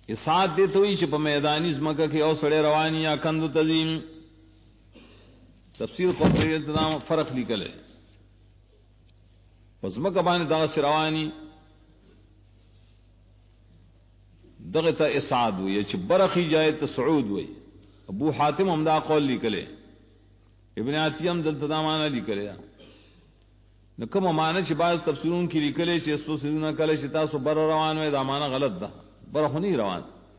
اسعاد دے تو ہی چپ میدانی زمکہ کی او سڑے روانی یا کندو تزیم تفسیر قرطبی التدام فرق لکلے وزمکہ بانے دا سروانی دغتا اسعاد ہوئی چھ برخی جائے تا سعود ہوئی. ابو حاتم امدا قول لکلے ابن عتیم دلتا دا مانا لکلے نکم مانا چھ بعض تفسیرون کی لکلے چھ اسو سیدونا کلے چھ تاسو بر روان ہوئے دا مانا غلط دا برخو نہیں روان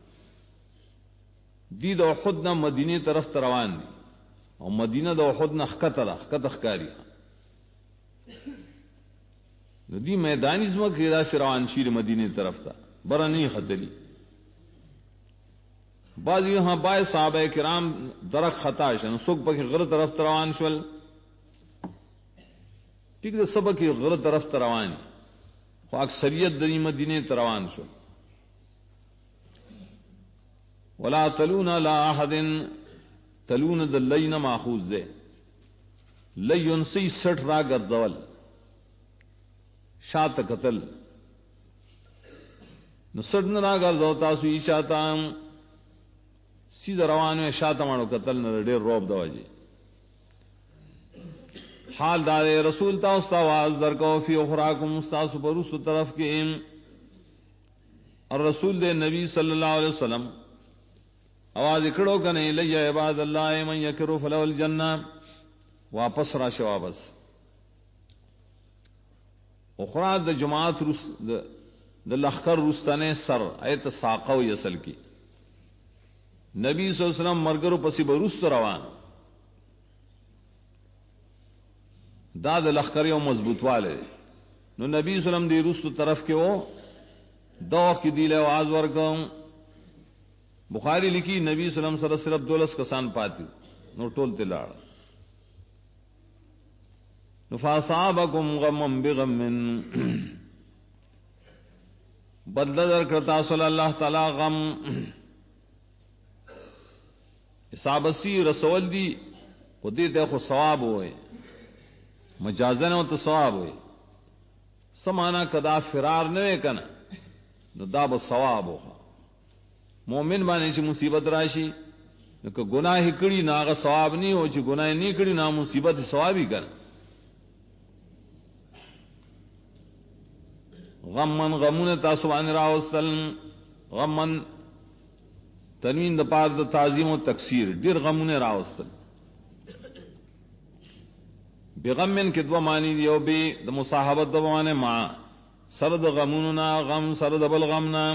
دی دا احد نا مدینی طرف تروان دی اور مدینہ دا احد نا خکت دا خکت اخکاری دی میدانی زمک دا سی روان شیر مدینی طرف تا برا نہیں خطری. بعض یہاں بائے صحابہ کرام درک خطا شن سوک پکی غلط طرف تروان شول ٹھیک دا سبا کی غلط طرف تروان خو اکثریت دنی مدینی تروان شول. ولا تلون لا احد تلون د لین ماخوذ دے لین سی سٹ را گرزول شات قتل نو سٹ را گرزو تاسو ایشاتا سیدھ روان میں شاتا مانو قتل نہ ڈیر روب دواجی حال دار رسول تا استاواز در کو فی اخراکم استاس پرس طرف کے اور رسول دے نبی صلی اللہ علیہ وسلم آواز اکڑو کنے لی عباد اللہ من یکرو فلو الجنہ واپس را شوابس اخرا دا جماعت دا لخکر رستانے سر ایت ساقو یسل کی نبی صلی اللہ علیہ وسلم مرگرو پسی برست روان دا دا لخکر یو مضبوط والے نو نبی صلی اللہ علیہ وسلم دی رست طرف کے وہ دو کی دیل آواز ورکوں بخاری لکھی نبی صلی اللہ علیہ وسلم صرف دولس کسان پاتی نو ٹول تلاڑ فاصابکم غم بغم بدل در کرتا صلی اللہ تعالی غم اصابسی رسول دی خودی تے خود ثواب ہوئے مجازن ہو تو ثواب ہوئے سمانا کدا فرار نوے کنا نو دا با ثواب ہوگا مومن بانے چی مصیبت راشی کہ گناہ کڑی نا آگا ثواب نہیں ہو چی گناہ نہیں کڑی نا مصیبت ثوابی کنا غمن غمون تاسوان راوستل غمن تنوین دا پار دا تعظیم و تکسیر دیر غمون راوستل بغمن کی دو معنی دیو بی دا مصاحبت دو معنی مع سرد غموننا غم سرد بالغمنا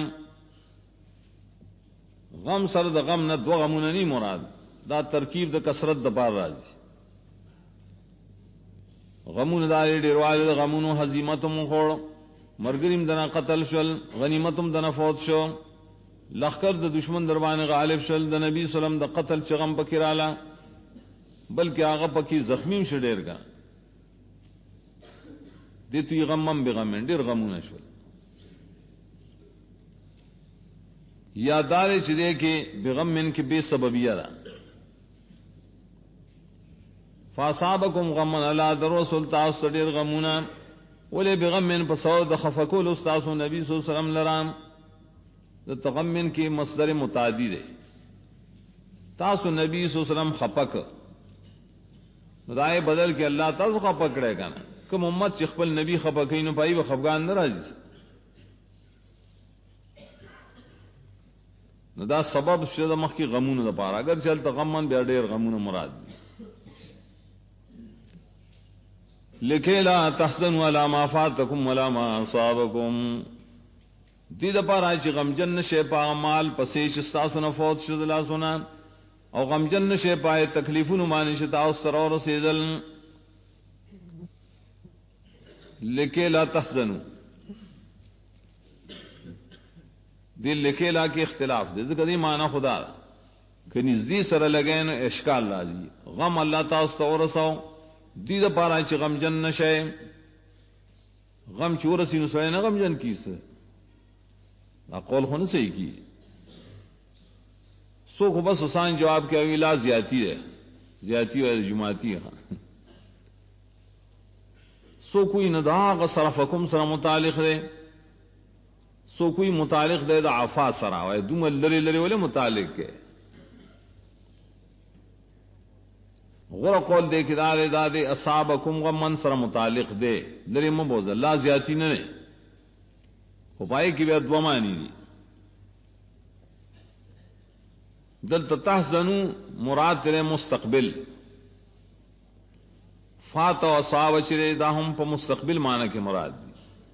غم سرد غمنا دو غمونا نہیں مراد دا ترکیب دا کسرت دا پار رازی غمون دا دیر واجد غمونو حزیمتم خوڑ مرگریم دنا قتل شل غنیمتم دنا فوت شو لخکر دا دشمن دربان غالب شل دا نبی سلم دا قتل چغم پکرالا بلکہ آغا پکی زخمیم شدیر گا دیتوی غمم بغمین دیر غمون شل یادار چدے کہ بغمین کی بے سببیہ دا فاصابکم غمن اللہ در رسول تاس دیر غمونا ولی بغمین پسود دا خفکول استاسو نبی صلی اللہ علیہ وسلم لرام دا تغمین کی مصدر متعدی دے تاسو نبی صلی اللہ علیہ وسلم خپک رائے بدل کے اللہ تاسو خپک رہے گا نا کم امت چخپل نبی خپکین پائی و خفگان نراجی سے دا سبب شد مخ کی غمون دا پارا اگر چلتا غمن بیا دیر غمون مراد دی لکھے لا تحزنوا علی ما فاتکم ولا ما اصابکم دی دا پارا چی غمجن نشے پا مال پسیش استاسونا فوت شد لا سنا او غمجن نشے پائے تکلیفون مانی شتا استرور سیدل لکھے لا تحزنوا دی لکھے لا کی اختلاف دے ذکر دی معنی خدا کہ نزدی سر لگے نو اشکال لازی غم اللہ تاستا ورساو دی دا پارا چی غم جن نشے غم چورسی نسوئے نا غم جن کیس قول خون سے ہی کی سو کو بس حسان جواب کیا لا زیادتی ہے زیادتی ہے جماعتی ہے سو کوئی ندا صرفکم سر متعلق دے سو کوئی متعلق دے دا عفا سرا وے دوم لری لری ولے متعلق کے غور قول دے کہ دادے اصابکم غمن سر متعلق دے لری مبوز اللہ زیادتی نہ نے خپائے کی بے دو معنی دی دل تحزنو مراد تیرے مستقبل فات و اصاب چرے دا ہم پا مستقبل معنی کے مراد دی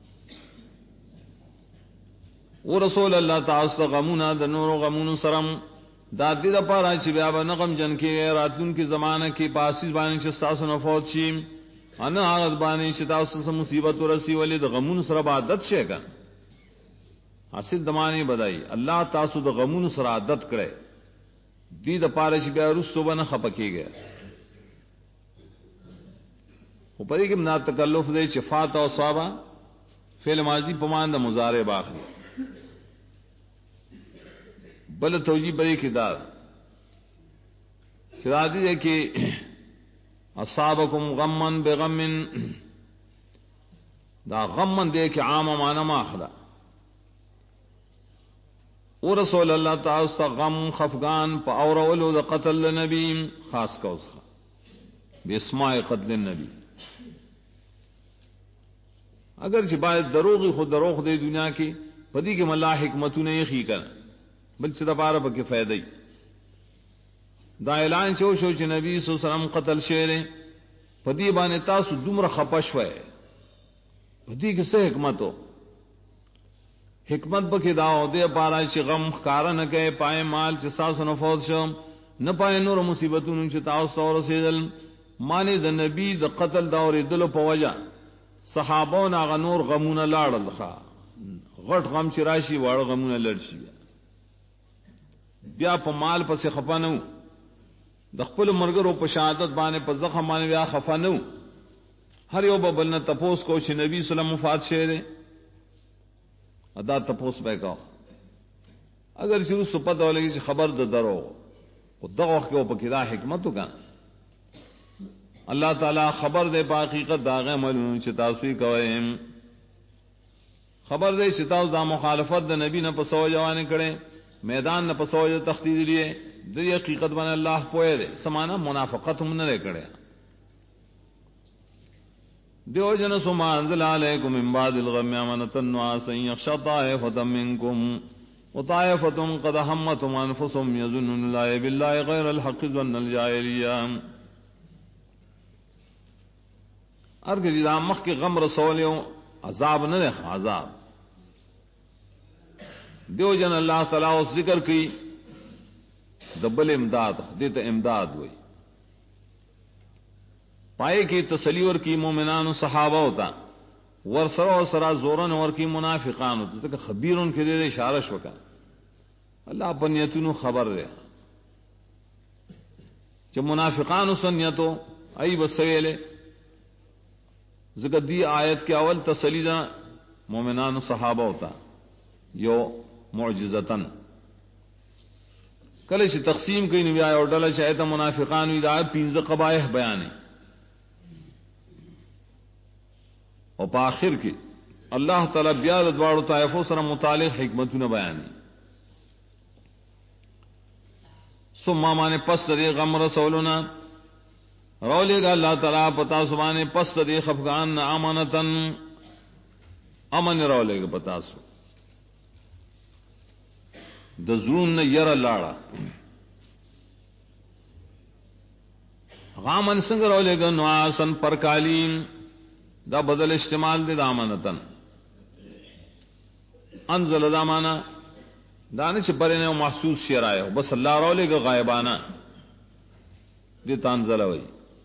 او رسول اللہ تعالی غمونا دا نور و غمون سرم دا دی دا پارا چی بیابا نغم جن کے راتلون کی زمانہ کی پاسیز بانی چستاسو نفوت چیم انا آغت بانی چتاسو سے مصیبت و رسی ولی دا غمون سر عادت شیکن حاصل دمانی بدائی اللہ تاسو دا غمون سر عادت کرے دی دا پارا چی بیا رسو بنا خپکی گیا وہ پدی کہ منا تکلف دے چفات و صحابہ فعل ماضی پمان دا مضارع باقی بل توجی بڑی کدار شرادی دے کہ اصابکم غمن بغمن دا غمن دے کہ عام مانا ماخلا او رسول اللہ تعالی سا غم خفگان پا اورولو دا قتل نبی خاص کا اس کا باسماء قتل النبی اگر چھ باید دروغی خود دروغ دے دنیا کی پدی کے ملا حکمتو نے یخی کرنا بلچہ دا پارا پا کے فیدئی دا اعلان چو شو چھ نبی صلی اللہ علیہ وسلم قتل شیرے پدی بانے تاسو دمر خپش ہوئے پدی کس سے حکمت ہو حکمت پا کے داو دے پارا چھ غم خکارا نکے پائے مال چھ ساسو نفوت شو نہ پائے نور مصیبتون چھ تاو سور سیدل مانے دا نبی دا قتل داوری دلو پا وجہ صحابون آغا نور غمون لارل خوا غٹ غم چی راشی وار غمون لرشی بیا پا مال پس خفا نو د خپل مرګرو په شهادت باندې په زخم باندې بیا خفا نو هر یو بل نه تپوس کو چې نبی صلی الله علیه وسلم وفات شه ادا تپوس به کا اگر شروع سپد ولګي چې خبر د درو او دغه وخت په کې دا حکمت وکړه اللہ تعالی خبر دے په حقیقت داغه عملونه چې تاسو یې کوئ خبر دے چې تاسو دا مخالفت د نبی نه په سو جوانه کړي میدان نہ پسو جو تخدید لیے دی حقیقت بن اللہ پوئے دے سمانا منافقت ہم نہ کرے دیو جن سما انزل علیکم من بعد الغم امنۃ الناس یخشى طائفة منکم وطائفة قد همتهم انفسهم يظنون لا بالله غير الحق ظن الجاهلیہ ارگ جدا مخ کے غم رسولیوں عذاب نہ دیکھ عذاب دیو جن اللہ تعالیٰ اس ذکر کی دبل امداد دیتا امداد ہوئی پائے کی تسلیور کی مومنان و صحابہ ہوتا ورسر و سرا زورن اور کی منافقان ہوتا کہ خبیر ان کے دے دے اشارش وکا اللہ پر نیتونو خبر دے جب منافقان سن نیتو ای بسویلے ذکر دی آیت کے اول تسلیدہ مومنان و صحابہ ہوتا یو معجزتن کله چې تقسیم کوي نو بیا او ډله چې ایت منافقان وی دا 15 قبایح بیانې او په اخر کې الله تعالی بیا د دواړو طائفو سره متعلق حکمتونه بیانې ثم معنی پس د غم رسولنا رولے گا اللہ تعالی پتا سبحانه پس د خفغان امانتن امن رولے گا پتا سو د زړونو یره لاړه غامن څنګه راولېګ نو آسن پرکالین دا بدل استعمال دي دامنتن انزل دامانا دانه چې پرې نه محسوس شي راي بس الله راولېګ غایبانه دي تنزل وي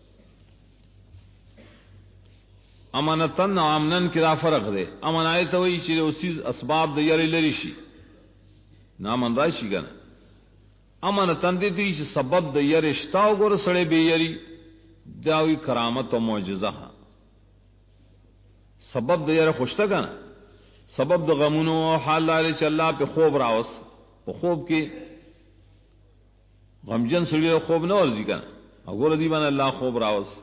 امانتن او امنن کې دا فرق دی امانایت وي چې اوسې اسباب د یری لري شي نامن راشی گنا امن تندی دی چې سبب د یری شتاو ګور سړی به یری داوی کرامت او معجزه سبب د یری خوشته گنا سبب د غمونو او حال لري چې الله په خوب راوس په خوب کې غمجن سړی خوب نه ورځي گنا وګور دی باندې الله خوب راوس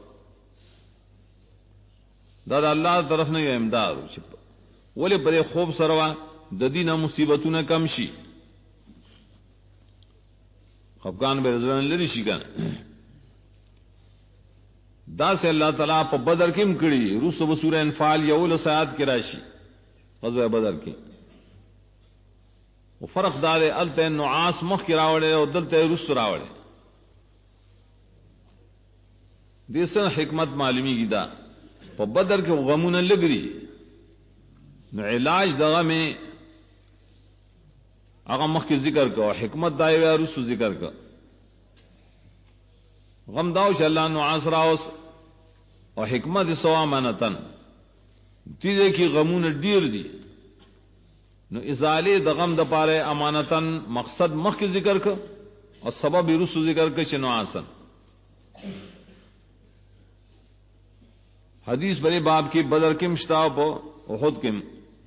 دا الله طرف نه امداد ولی پرې خوب سره ددینا مصیبتونه کم شي خفقان به رضوان لري شي کنه دا سے اللہ تعالیٰ په بدر کې مکړي روس په سورہ انفال یول سیات کې راشي غزوه بدر کې او فرق دار الته نعاس مخ کې راوړل او دلته روس راوړل دې سره حکمت معلومیږي دا په بدر کې غمونه لګري نو علاج دغه میں هغه مخ کې ذکر کو حکمت دای و روس ذکر کو غم داو چې الله نعاس راوس او حکمت سوا منتن دې کې غمونه ډیر دي نو ازاله د غم د پاره امانتن مقصد مخ کې ذکر کو او سبب روس ذکر کو چې نعاسن حدیث بڑے باب کی بدر کم شتاب احد کم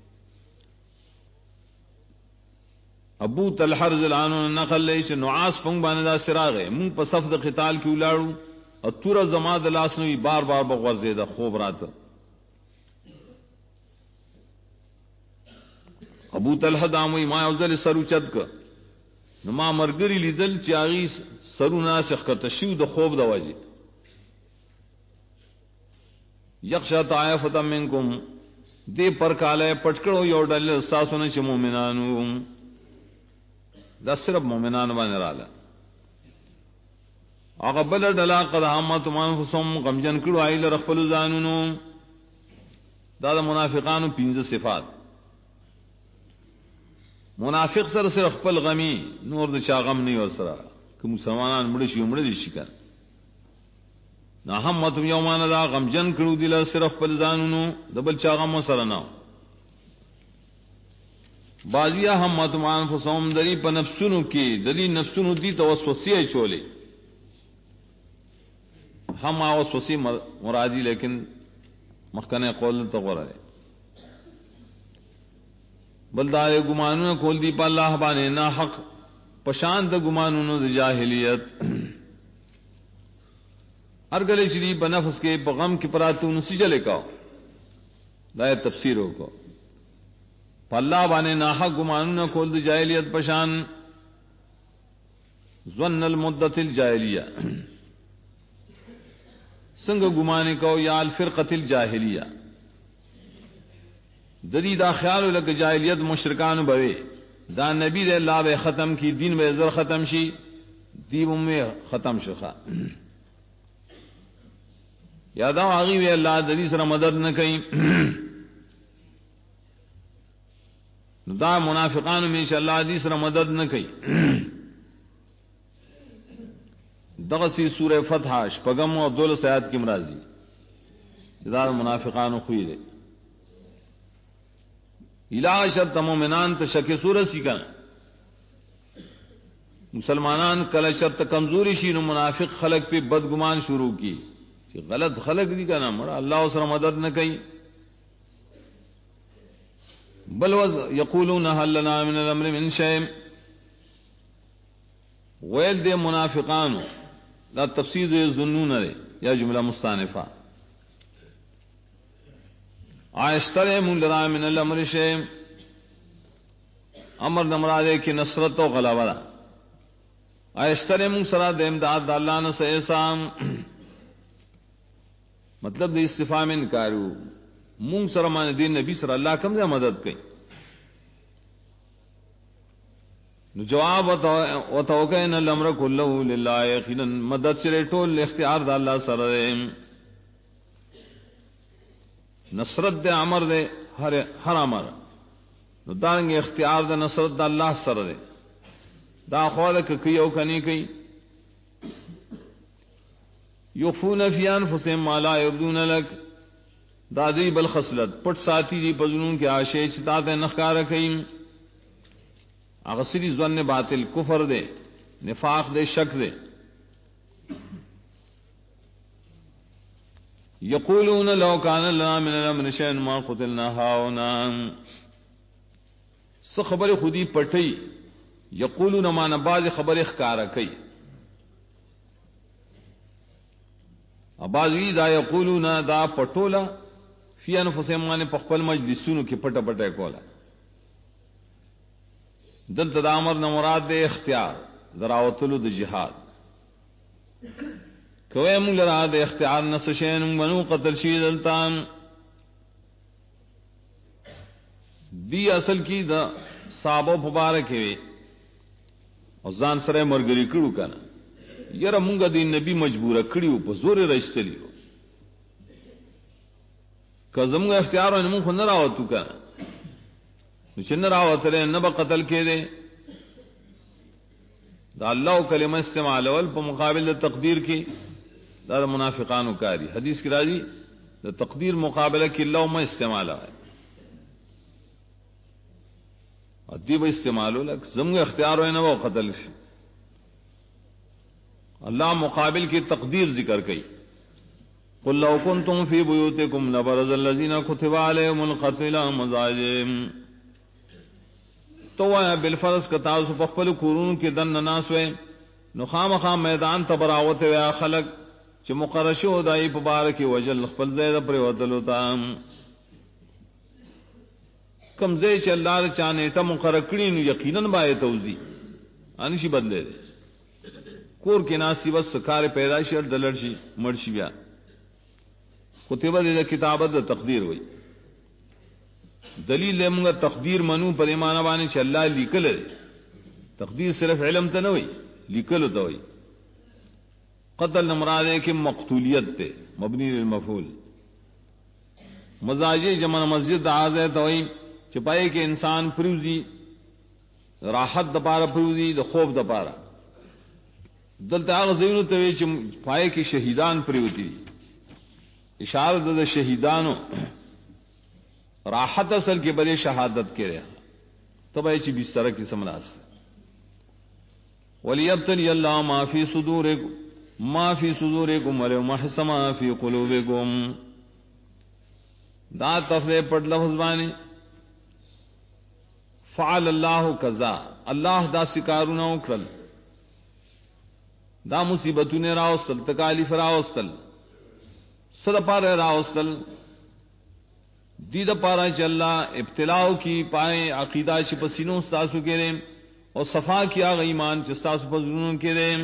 ابو طلحہ رضی اللہ عنہ نقل لے چې نعاس پنگ باندې سراغ مون په صف د قتال کې ولاړو او تور زما د لاس نوې بار بار بغوځې د خوب راته ابو طلحہ داموي ما اوزل سرو چد ک نو ما مرګري لیدل چې اغي سرو ناسخ کته شو د خوب د وجه یخشا طائفه منکم دې پر کاله پټکړو یو ډل ساسونه چې مؤمنانو دا صرف مومنان باندې رااله هغه بل ډلا قد همت منفسهم غمجن کړو ایل رخل ځانونو دا د منافقانو 15 صفات منافق سره خپل غمی نور د چا غم نه وسره کوم مسلمانان مړ شي کړ نه همت یومان دا غمجن کړو دل صرف خپل ځانونو د بل چا غم سره نه بازیا ہم متمان فسوم دلی په نفسونو کې دلی نفسونو دی توسوسه چولې هم اوسوسه مرادی لیکن مخکنه قول ته غوړه بلدار ګمانونه کول دی په الله باندې نه حق پشان د ګمانونو د جاهلیت ارګلې چې په نفس کې په غم کې پراتو نو سجله کا دا تفسیر وکړه اللہ بانے ناحق گمانون کول د جاہلیت پشان ظن المدت الجاہلیہ سنگ گمانے کو یا الفرقت الجاہلیہ دری دا خیال لگ جاہلیت مشرکان بوے دا نبی دے اللہ بے ختم کی دین بے زر ختم شی دیو میں ختم شخا یادا آگی وے اللہ دری سر مدد نہ کہیں دا منافقان میں انشاءاللہ حدیث را مدد نہ کئی دغسی سورہ فتح شپگم و دول سیاد کی مرازی دا منافقان خوی دے الہ شرط مومنان تشک سورہ سی کن مسلمانان کل شرط کمزوری شین و منافق خلق پہ بدگمان شروع کی غلط خلق دی کنا مرا اللہ اس را مدد نہ کئی بل یقولون هل لنا من الامر من شيء ویل دے منافقان لا تفسیر ظنون یا جملہ مستانفہ آیشتر من لنا من الامر شيء امر نمرادے کی نصرت و غلبہ آیشتر من سرا دے امداد اللہ نے سیسام مطلب دے استفہام انکارو مونگ سر مان دین نبی سر اللہ کم سے مدد کئی جواب و توقعن الامر کلو للہ یقینا مدد چرے ٹول اختیار دا اللہ سر دے نصرت دے عمر دے ہر عمر دارنگ اختیار دا نصرت دا اللہ سر دے دا خوالک کئی او کنی کئی یخفون فی انفسهم ما لا یبدون لک دادی بل خصلت پٹ ساتھی دی پزنون کے آشے چتا تے نخکار کئیم اغسری ظن باطل کفر دے نفاق دے شک دے یقولون لو کان لنا من الامر شیء ما قتلنا هاؤنا سو خبر خودی پٹئی یقولون ما نباز خبر اخکار کئی ابازوی دا یقولون دا پٹولا فی انفسهم مانے پخپل مجلسونو کی پٹا پٹا کولا دلته د امر نه مراد د اختیار دراوتلو د جهاد کوي موږ لرا د اختیار نس شین منو قتل شي دلتان دی اصل کی د صحابه مبارک وي او ځان سره مرګري کړو کنه یره مونږ د نبی مجبور کړیو په زور راځتلیو که زموږ اختیار نه مونږ نه راوتو کنه نو چې نه راوتل نه به قتل کېده دا الله کلمه استعمال ول په مقابل د تقدیر کې دا منافقانو کاری حدیث کې راځي د تقدیر مقابله کې الله ما استعمال ہے ادی به استعمالو لک زموږ اختیار نه و قتل شي اللہ مقابل کی تقدیر ذکر کی قل لو کنتم فی بیوتکم لبرز الذین کتب علیہم القتل مضاجعهم تو بالفرض کتا سو خپل کورونو کې دن ناس وې نو خامخا میدان تبراوت ویا خلق چې مقرر شو دای په بار کې وجل خپل زید پر ودلو تام کم زې چې الله چانه ته مقرر کړی نو یقینا به توزی انشي بدله کور کې ناسی بس کار پیدا شي دلر شي مړ شي بیا کتابه د کتابت د تقدیر وای دلیل موږ تقدیر منو پر ایمان باندې چې الله لیکل تقدیر صرف علم ته نه وای لیکل ته وای قتل مراد ہے کہ مقتولیت تے مبنی للمفعول مزاجی جمع مسجد آز ہے تو چپائے کہ انسان پروزی راحت دپارا پروزی د خوب دپارا دلتا آغا ضرورت ہوئی چھ پائے کہ شہیدان پریوتی اشارت د شہیدانو راحت اصل کے بلے شہادت کے رہا تب ایچی بستر کی سملاس وَلِيَبْتَلِيَ اللَّهُ مَا فِي صُدُورِكُمْ وَلِيُمَحِّصَ مَا فِي قُلُوبِكُمْ دا تفریح پڑھ لفظ بانی فعل اللہ کذا اللہ دا سکارونا اکرل دا مصیبتون راوستل تکالیف راوستل صد پار راوستل دید پارا چ اللہ ابتلاؤ کی پائے عقیدہ چ پسینوں ساسو کے ریم اور صفا کیا ایمان چ ساسو پسینوں کے ریم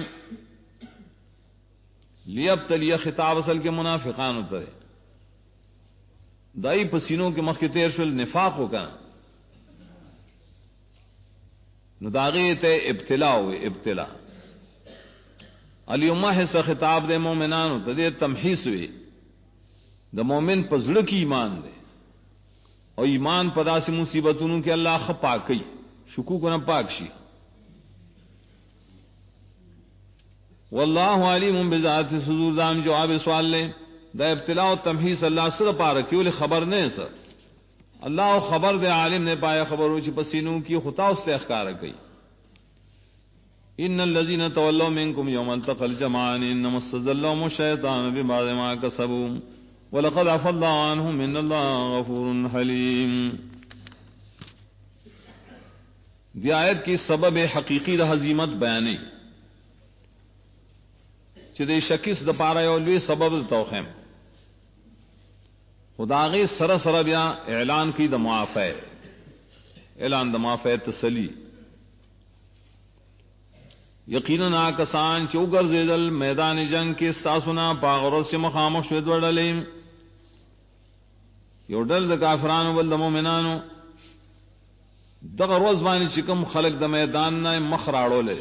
لیبتلی خطاب اصل کے منافقان اترے دائی پسینوں کے مخ کے تیر شل نفاق ہو کا نداغی تے ابتلا ہوئے ابتلا علیما حصہ خطاب دے مومنان ہوتا دے تمحیص ہوئے دا مومن پزڑ کی ایمان دے اور ایمان پدا سے مصیبتوں کے اللہ پاکی شکو کو نہ پاکشی واللہ علیم بذات صدور دام جواب سوال لے دا ابتلاء و تمحیص اللہ سر پارا کیوں لے خبر نہیں سر اللہ خبر دے عالم نے پایا خبر ہو چی پسینوں کی خطا اس سے اخکار گئی ان الذين تولوا منكم يوم التقى الجمعان انما استزلهم الشيطان ببعض ما كسبوا ولقد عفا الله عنهم ان الله غفور حليم دی آیت کی سبب حقیقی دا حزیمت بیانی چی دے شکس دا پارا یولوی سبب دا توخیم خدا غی سر سر بیا اعلان کی دا معافی اعلان دا معافی تسلی یقیناً آکسان چوگر زیدل میدان جنگ کے استاسونا پاغرد سے مخامخ شوید وردلیم یو ڈل دا کافرانو بل دا مومنانو دغه روز باندې چې کوم خلق د میدان نه مخ راړو لري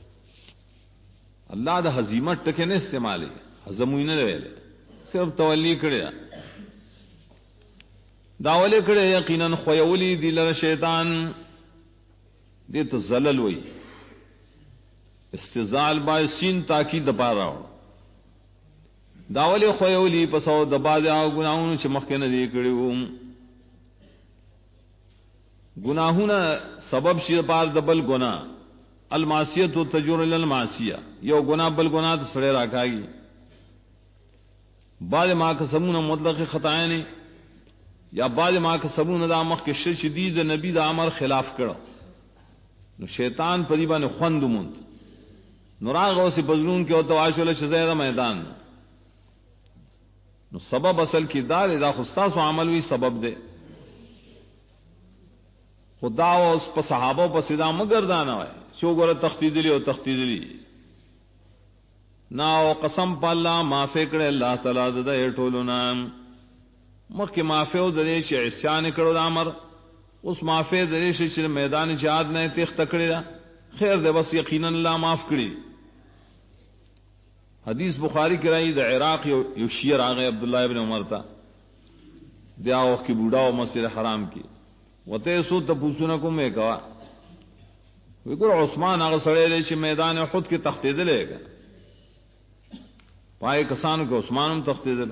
الله د هزیمت ټکه نه استعمالي هزموي نه ویل صرف تولی کړی دا ولې کړی یقینا خویولی دی لره شیطان دې ته زلل وای استزال با سین تاکید د پاره دا ولې خویولی پسو د باز او ګناونو چې مخکې نه دی کړیو گناہونا سبب شی پار دبل گناہ المعصیت و تجور المعصیہ یو گناہ بل گناہ تو سڑے رکھا گی بعض ماں کا سمون مطلق خطائیں نے یا بعض ماں کا سمون دامخ کے شدید نبی دا امر خلاف کرو نو شیطان پریبا نے خوند مند نراغ سے بزرون کے تواشل شزیر میدان نو سبب اصل کی دار ادا خستاس و عمل بھی سبب دے خدا اس په صحابه په سیدا مگردانه وای شو ګره تختیدلی او تختیدلی نا او قسم په الله معافی کړه الله تعالی د ټولو نام مخکې معافی او درې چې عصیان کړو د امر اوس معافی درې چې میدان جهاد نه تخت کړی خیر ده بس یقینا الله معاف کړي. حدیث بخاری کی رائی دا عراق یو شیعہ آگئے عبداللہ ابن عمر تا دیا وقت کی بوڑھا و مسجد حرام کی وتے سو تپوسونا کو میں کہا ویکر عثمان آگا سڑے لے چھ میدان خود کی تختی دلے گا پائے کسان کو عثمان ہم تختی دلے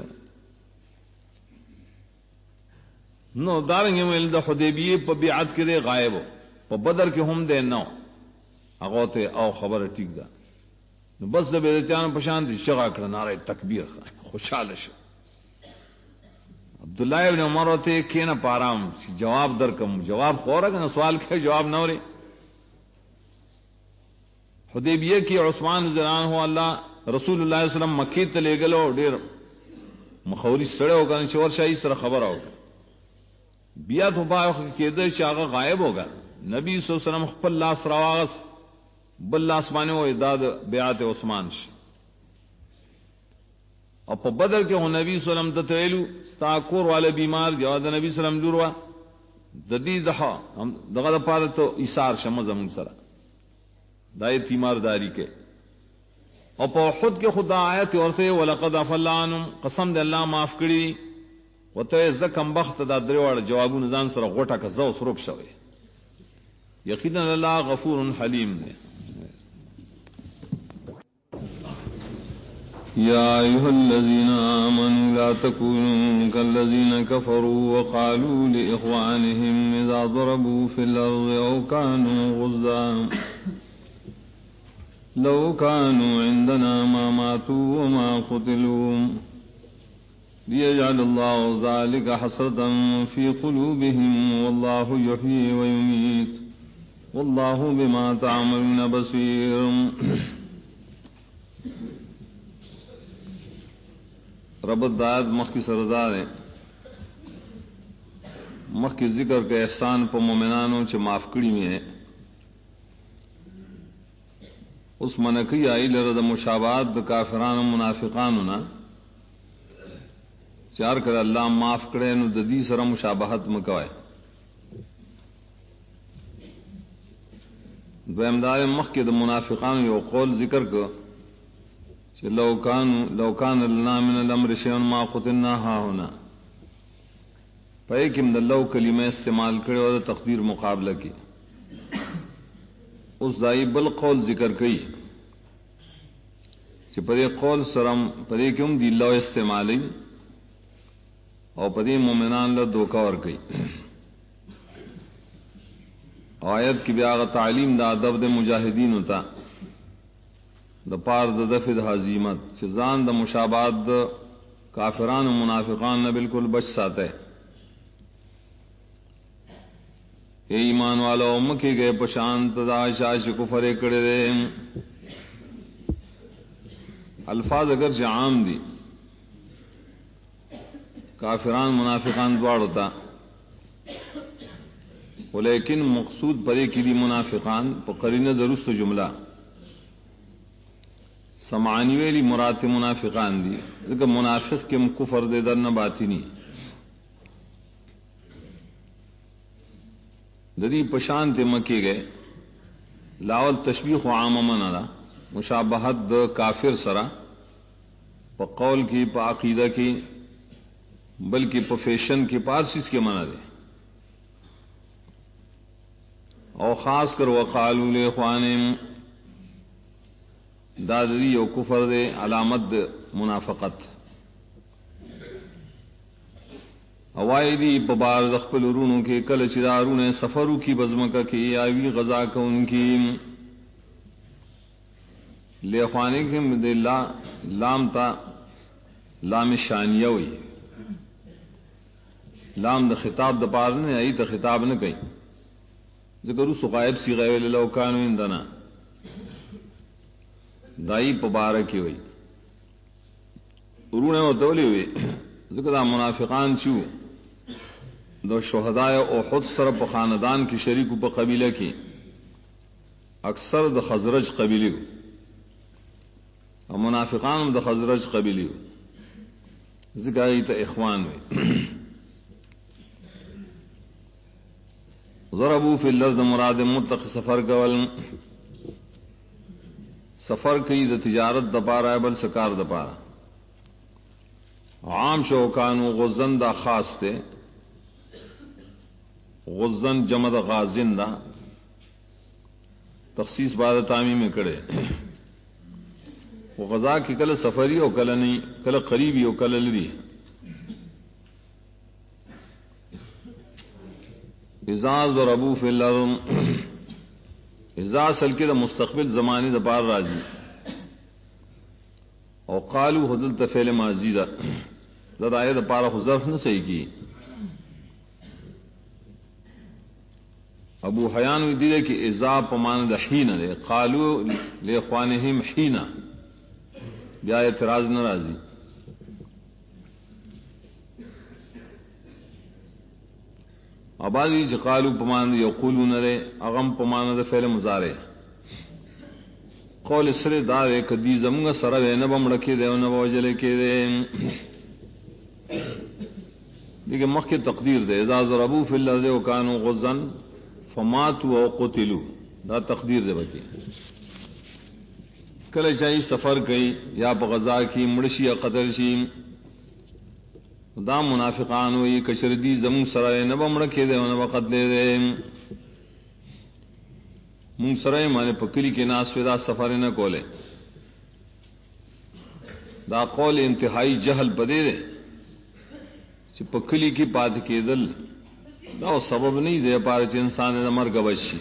نو دارنگی میں دا حدیبیے پا بیعت کے دے غائب ہو پا بدر کے ہم دے نو اگوتے او خبر ٹھیک دا بس د بیرتیانو پشان دي شغا کړه ناره تکبیر خوشاله شو. عبداللہ ابن عمر ته کینه پارام جواب درکم جواب خوره کنه سوال کې جواب نه وري. حدیبیہ کی عثمان رضی اللہ عنہ اللہ رسول اللہ صلی اللہ علیہ وسلم مکی ته لګلو ډیر مخوري سره وګڼ چې ورشي سره خبر او بیا ته با کېده چې هغه غائب ہوگا. نبی صلی الله علیه وسلم خپل لاس راواغس بل آسمانے و اداد بیعت عثمان ش اور پا بدر کے ہو نبی صلی اللہ علیہ وسلم تتویلو ستاکور والے بیمار جواد نبی صلی اللہ علیہ وسلم لوروا ددی دخا دغا پارا تو ایسار شمز امون سرا دائی تیمار داری کے اور پا خود کے خدا آیت ورتے وَلَقَدْ عَفَا اللَّهُ عَنْهُمْ قسم دے اللہ معاف کری وتے زکم بخت دا دریوار جوابو نزان سر غوٹا کا زو سروک شوئے یقینا اللہ غفور حلیم نے. يا أيها الذين آمنوا لا تكونوا كالذين كفروا وقالوا لإخوانهم إذا ضربوا في الأرض أو كانوا غزا لو كانوا عندنا ما ماتوا وما قتلوا ليجعل الله ذلك حسرة في قلوبهم والله يحيي ويميت والله بما تعملون بصير. رب داد مخ کی سردار ہے مخ کی ذکر کے احسان پا مومنانوں چھ معاف کری میں ہے اس منکی آئی لرد مشابہت دا کافران و منافقانونا چار کر اللہ معاف کرے نو ددی سر مشابہت مکوائے. دوامدار مخ کے دا منافقان یو قول ذکر کو لو کان لنا من الامر شیئن ما قتلنا ہا ہونا پائے کم دا لو کلمہ استعمال کرے اور تقدیر مقابلہ کی اس دائی بل قول ذکر کئی کہ پدے قول سرم پدے کم دی لو استعمالی اور پدے مومنان لہ دھوکہ اور کئی آیت کی بیاغ تعلیم دا ادب دے مجاہدین ہوتا دا پار دا دفد حزیمت چزان دا مشابات دا کافران و منافقان نہ بالکل بچ ساتے. اے ایمان والا مکی گئے پشانت دا شاش کفر کڑے دے الفاظ اگر عام دی کافران منافقان دوار ہوتا لیکن مقصود پرے کی دی منافقان پا قرینہ درست جملہ سمعانی ویلی مراد منافقان دی لیکن منافق کے کفر دے در نہ باطنی ددی پشانت مکی گئے لاول تشبیح و عام منالا مشابہت د کافر سرا پا قول کی پا عقیدہ کی بلکہ پا فیشن کی پارسیز کے منع دے اور خاص کر وقالوا لاخوانہم دادری و کفر دے علامت منافقت اوائدی پبار دخپل رونوں کے کل چدارون سفروں کی بزمکہ کی آوی غزا کا ان کی لیخوانے کے دے لام تا لام شانیہ ہوئی لام دا خطاب دا پار نے آئی تا خطاب نہ کئی ذکر اس غائب سی غیب لو کانو اندنا دائی پبارکی ہوئی رونے و تولی ہوئی ذکر دا منافقان چو دو شہدائے احد سر په خاندان کی شریکو په قبیله کی اکثر د خزرج قبیلی او منافقان د خزرج قبیلی ذکر ته اخوان وي ضربوا فی الارض مراد متق سفر کول سفر کی د تجارت د پاره بل سکار د پاره عام شوکانو غزن دا خاص تے غزن جمع دا غازن دا تخصیص بعد تعمیم میں کڑے وہ غزا کی کل سفری او کل نہیں کل قریبی او کل لری اذا ضربوا فی الارض اذا سلکی دا مستقبل زمانی دا پار راجی او قالو حدل تفعیل ماضی دا دا آیت پارا ظرف نہ صحیح کی ابو حیان وی دیدے کہ اذا پمان دا حین دے قالو لاخوانہم حین بیا اعتراض نہ راضی ابادی چ قالو پمان یقولون دے اغم پمان دا فعل مضارع قول سر دار کدی زمگا سر دے نہ بمڑکے دے نہ وجلے کے دے دیکھیں مخ کی تقدیر دے اذا ضربوا فی الارض وکانوا غزا فماتوا او قتلوا دا تقدیر دے بچے کله چاہیے سفر کئی یا غزا کی مڑشی یا قتل شی دا منافقان ہوئی کشردی زمون سرائے نہ بمڑکے دے نہ قتل دے مون سرائے مانے پکری کے ناس دا سفر نہ کولے دا قول انتہائی جہل بدے دے چې پکلی کی پات کېدل دا سبب نہیں دے پاره چې انسان د مرګ بشي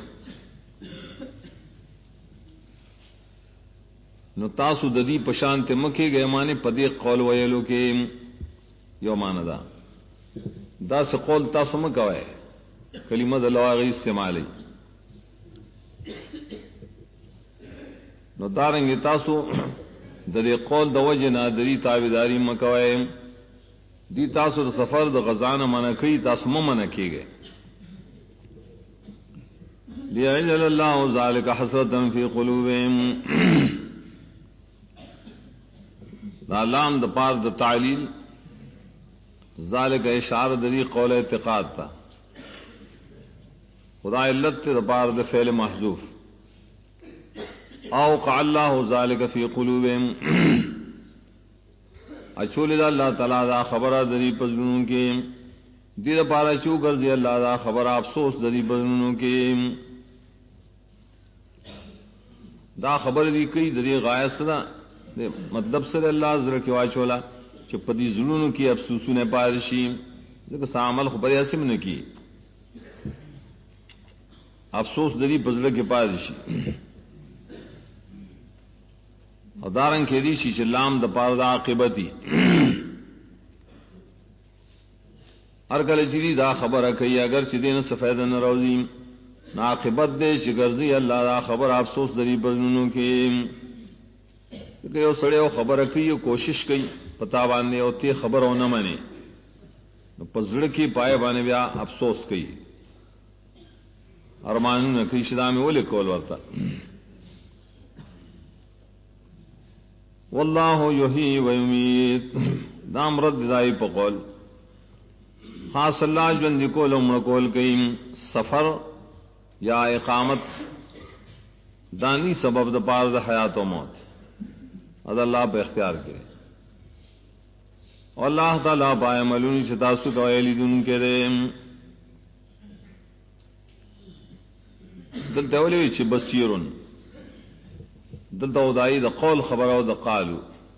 نو تاسو د دې پشان ته مکه گئے معنی پدې قول ویلو کې یو معنی دا څه قول تاسو مکوئ کلمه د لواغی استعمالی نو دارنګ تاسو د دې قول د وجه نه د دې تابعداري مکوئ دی تاسو د سفر د غزان منع کوي تاسو مو منع کیږي لیجعل الله ذلك حسرة فی قلوبهم دا لام د پار د تعلیل ذالک اشاره د دې قول اعتقاد تا خدا علت د پار د فعل محذوف اوقع الله ذلك فی قلوبهم اچول اللہ تعالی دا خبر دری پزنوں کے دیر پارا چو گرزی اللہ دا خبر افسوس دری پزنوں کے دا خبر دی کئی دری غایت صدا مطلب صلی اللہ ذرا کی واچولا چپتی ظلموں کی افسوسوں نے پارشی لیکن سامل خبر اسم نے کی افسوس دری پزل کے پارشی اور دارنگ کے دی شیش لام د پار دا عاقبتی ارکل چیری دا خبر کئی اگر چی دین سفید نہ روزی عاقبت دے شگرزی اللہ دا خبر افسوس دری پزنوں کی کہ او سڑے او خبر کئی او کوشش کئی پتا باندھے او تی خبر او نہ منے پزڑ کی پائے بانے بیا افسوس کئی ارمانو نہ کئی شدا میں وہ لکول ورتا واللہ یحیی و یمیت دام رد دائی پقول خاص اللہ جوندی کول امر کول کئی سفر یا اقامت دانی سبب دا پار دا حیات و موت از اللہ پہ اختیار کے اور اللہ تعالیٰ پائے ملونی شتاسو کوئیلی دن کے دے دلتے اولی چی بصیرن دلتا دائی دا قول خبر او دا قالو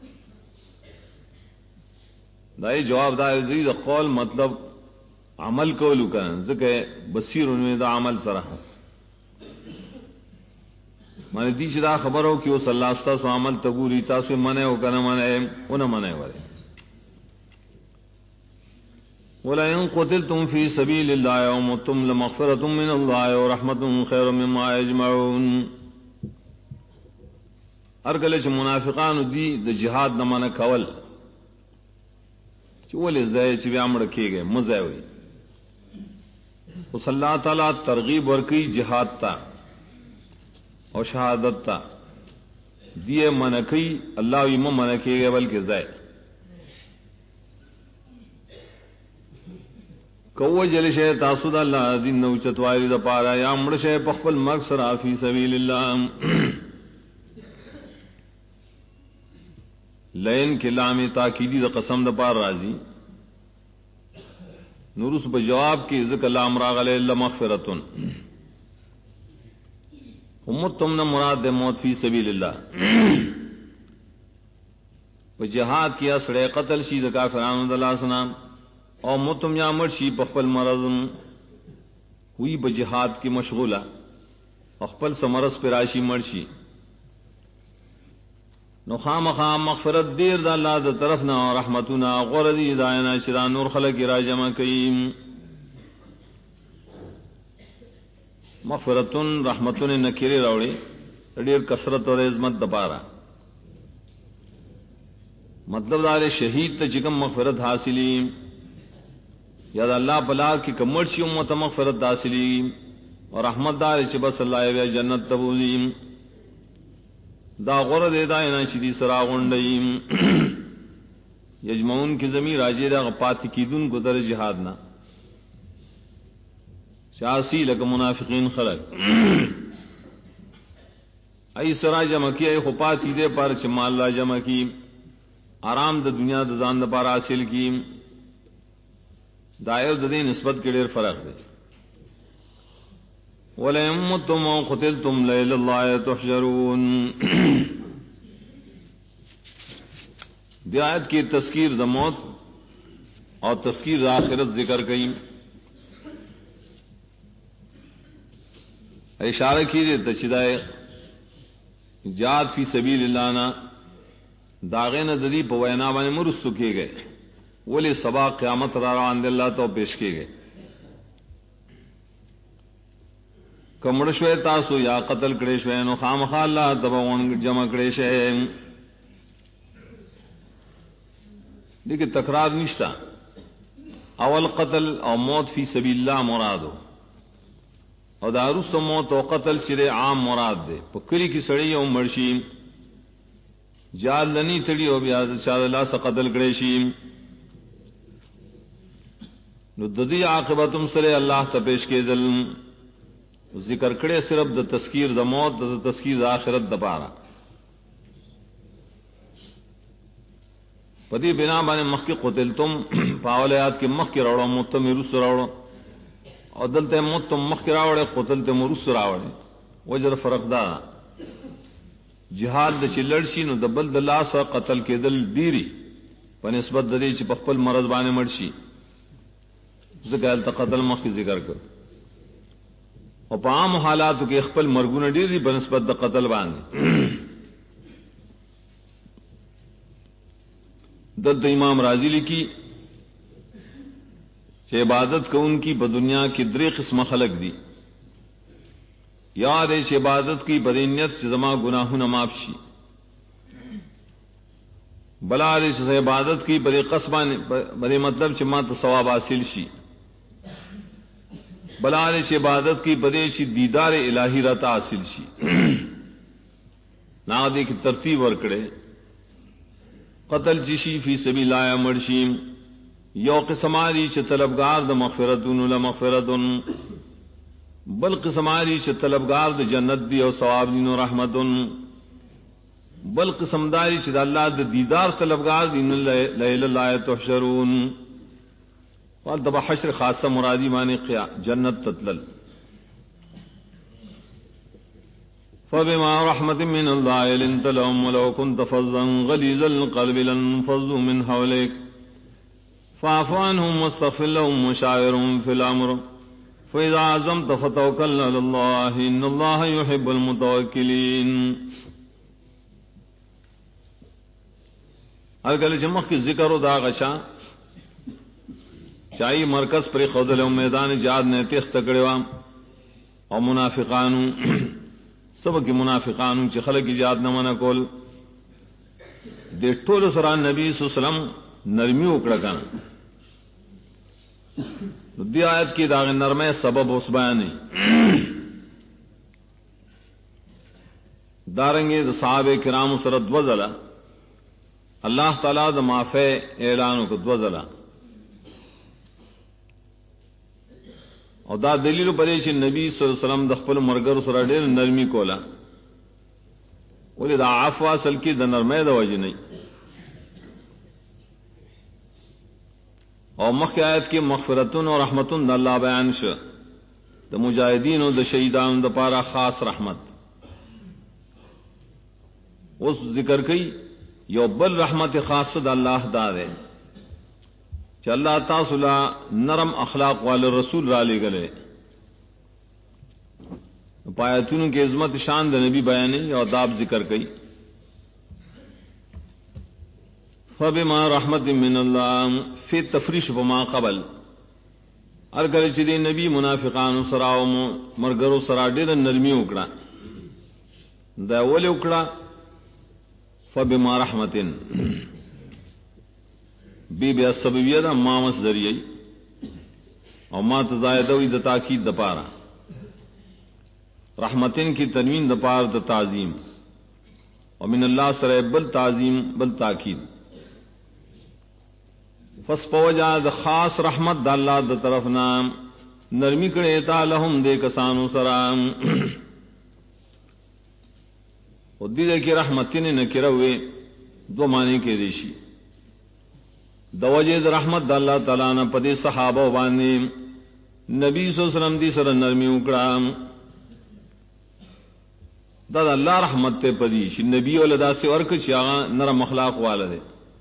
دائی جواب دائی دا قول مطلب عمل کولو کن ذکر بصیر انوی دا عمل سرح مانے دیچ دا خبر ہو کہ وہ صلی اللہ ستاسو عمل تگوری تاسو منع ہو کنا منع انہ منع ورے وَلَئِن قُتِلْتُمْ فِي سَبِيلِ اللَّهِ أَوْ مُتُّمْ لَمَغْفِرَةٌ مِّنَ اللَّهِ وَرَحْمَةٌ خَيْرٌ مِّمَّا يَجْمَعُونَ ارگلے چ منافقان دی د جہاد نہ منع کول چولے زے چ بیامڑ کی گئے مزے ہوئی اس اللہ تعالی ترغیب ورکی جہاد تا اور شہادت تا دیے منکی اللہ وی منکے گے بلکہ زائے کو جلشے تاسود اللہ دین نوچت واری دا پارا یا مڑشے پخپل مقصرا فی سبیل اللہ لین کے لام تاکیدی دا قسم دا پار راضی نورس بجواب کی ذکر لام راغل اللہ مغفرتن امت تم نہ مراد دے موت فی سبیل اللہ پہ جہاد کیا سڑے قتل شی دا کافران دا اللہ سنام اور متم یا مرشی پخپل مرضم ہوئی بجہاد کی مشغولہ اخپل سمرس پراشی مرشی نو خام خام مغفرت دیر دا اللہ دا طرفنا و رحمتنا غردی دائنا شران نور خلق را جمع کئیم مغفرتن رحمتن نکری روڑی دیر کسرت و عظمت دپارا مطلب دار شہید تا چکم مغفرت حاصلی یا دا اللہ بلار کی کمرشی امت مغفرت حاصلی اور رحمت دار چبس اللہ وی جنت تبوزیم دا غرد دائنا شدی سراغنڈیم یجمعون کی زمین راجی دا پاتی کی دن کو در جہادنا شاسی لک منافقین خلق ای سرا جمع کی ای خپاتی دے پر چمال لا جمع کی آرام دا دنیا دا زان دا پار حاصل کی دائر دا دے نسبت کے دیر فرق دے وَلَئِن مُتُّمْ أَوْ قُتِلْتُمْ لَإِلَى اللَّهِ تُحْشَرُونَ دی آیت کی تذکیر دا موت اور تذکیر دا آخرت ذکر گئی اشارہ کیجئے تچدائے جہاد فی سبیل اللہ نا داغین ددی پوینا بانے مرستو کیے گئے ولی سبا قیامت را روان دے اللہ تو پیش کیے گئے کمڑ شوے تاسو یا قتل کڑے شوے نو خامخا اللہ تباون جمع کڑے شوے دیکھیں تکرار نشتا اول قتل او موت فی سبیل اللہ مرادو اور دارست موت او قتل چرے عام مراد دے پکری کی سڑی او مرشی جال لنی تڑی او بیاد چار اللہ سا قتل کڑے شیم نو ددی عاقبتم سرے اللہ تپیش کے دل ذکر کڑے صرف دا تذکیر دا موت دا تذکیر دا آخرت دا پارا پدی بنا بانے مخ کی قتلتم پاولیات کی مخ کی روڑا متم رس روڑا اور دلتے متم مخ کی راوڑے قتلتے مرس راوڑے وجر فرق دا جہاد دا چی لڑشی نو دبل دلا سا قتل کے دل دیری پنسبت دری چی پخپل مرض بانے مرشی ذکر قتل مخ کی ذکر کر اور پام حالات کے اخپل مرگون ڈیری بنسبت دا قتل باندھ دد امام راضی لکی کہ عبادت کو ان کی بدنیا کی درے قسم خلق دی یاد ہے عبادت کی بدینیت سے زما گناہ معافشی بلا سے عبادت کی بڑے قصبان بڑے مطلب چما تو ثواب حاصل شی بلالش عبادت کی بدیشی دیدار الہی رتا حاصل شی نا دیکھ ترتیب ورکڑے قتل جشی فی سبیل اللہ مرشیم یو قسماری چ طلبگار د مغفرتن لمغفرتن بل قسماری چ طلبگار د جنت دی او ثواب دی و رحمتن بل قسم داری چ اللہ د دیدار طلبگار دی لیل اللہ تحشرون دبا حشر خاصہ مرادی مانے جنت تتلل فبما رحمت من اللہ لنت لهم ولو كنت فظا غلیظ القلب لانفضوا من حولك فاعف عنهم واستغفر لهم وشاورهم في الامر فاذا عزمت فتوکل علی اللہ ان اللہ يحب المتوکلین. اگر جمع کی ذکر و دا غشا چاہی مرکز پر خودل و میدان جہاد نے تخت تکڑوا اور منافقانو سب کی منافقانو چ خلق جہاد نہ منع کول دے ټول سره نبی صلی الله علیه وسلم نرمی وکړه کنه دی آیت کی داغ نرمے سبب اس بیانی دارنگی دا صحابہ کرام سرد وزلا اللہ تعالیٰ دا معافی اعلانو کو دوزلا اور دا دلیل پدې چې نبی صلی الله علیه وسلم د خپل مرګرو سره ډېر نرمي کوله ولې دا عفو اصل کې د نرمۍ د وجې نه او مخکې آیت کې مغفرتون او رحمتون د الله بیان شو د مجاهدین او د شهیدانو د پاره خاص رحمت اوس ذکر کوي یو بل رحمت خاص د الله دا ده کہ اللہ تاسو لا نرم اخلاق والے رسول را لے گلے پایتونوں کی عظمت شان د نبی بیانی اور داب ذکر کئی فبما رحمت من اللہ فی تفریش بما قبل ارکل چدی نبی منافقان سراو مرگرو سرا ډیر نرمی وکړه دا ولې وکړه فبما رحمت بی بیا سببیہ دا ما مصدریئی اور ما تزائدوی دا تاکید دا پارا رحمتن کی تنوین دا پار دا تعظیم اور من اللہ سر بل تعظیم بل تاکید فس پوجا دا خاص رحمت دا اللہ دا طرف نام نرمی کڑے تا لہم دے کسانو سرام اور دیدے کی رحمتن نکروے دو معنی کے دیشی دوجد رحمت دا اللہ تعالیٰ نا پدے صحابہ باندے نبی صلی اللہ علیہ وسلم دی سر نرمی اکڑام دا اللہ رحمت تے پدیش نبی والدا سے ورک چیاغا نرم اخلاق والدے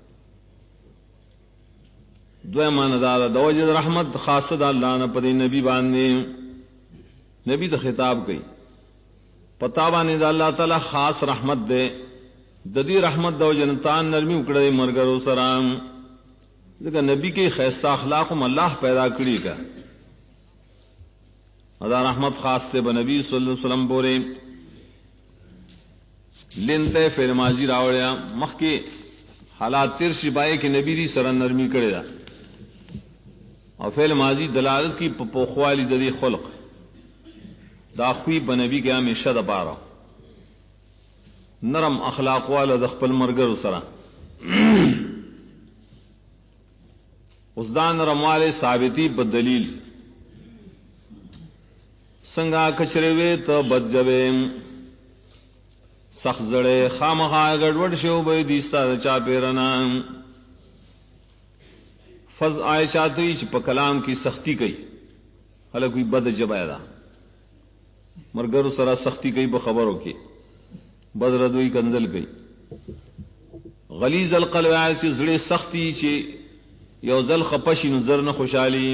دوے معنی دا دوجد رحمت خاص دا اللہ نا پدے نبی باندے نبی دا خطاب کئی پتا باندے دا اللہ تعالیٰ خاص رحمت دے ددی رحمت دو جنتان نرمی اکڑے مرگرو سرام لیکن نبی کے خیستہ اخلاقم اللہ پیدا کری کا ادا رحمت خاص سے بنبی صلی اللہ علیہ وسلم بورے لنتے فعل ماضی راوڑیا مخ کے حالات تیر شبائے کہ نبی دی سر نرمی کرے دا اور فعل ماضی دلالت کی پوخوالی ددی خلق داخوی بنبی کے ہمیشہ دا پارا نرم اخلاق والا دخپل مرگر سرا اس دان رموالے ثابتی بدلیل سنگا کچروے تو بد جبے سخت زڑے خامخا گڑبڑ شو بے دیستا چا پیرنا فض آئے چاہتی چپ کلام کی سختی کئی حالہ کوئی بد جبائے دا مرگر سرا سختی کئی بخبروں کی بد ردوئی کنزل کئی غلیظ القلب آئے چی زڑے سختی چی یو ذل خپشی نظر نہ خوشحالی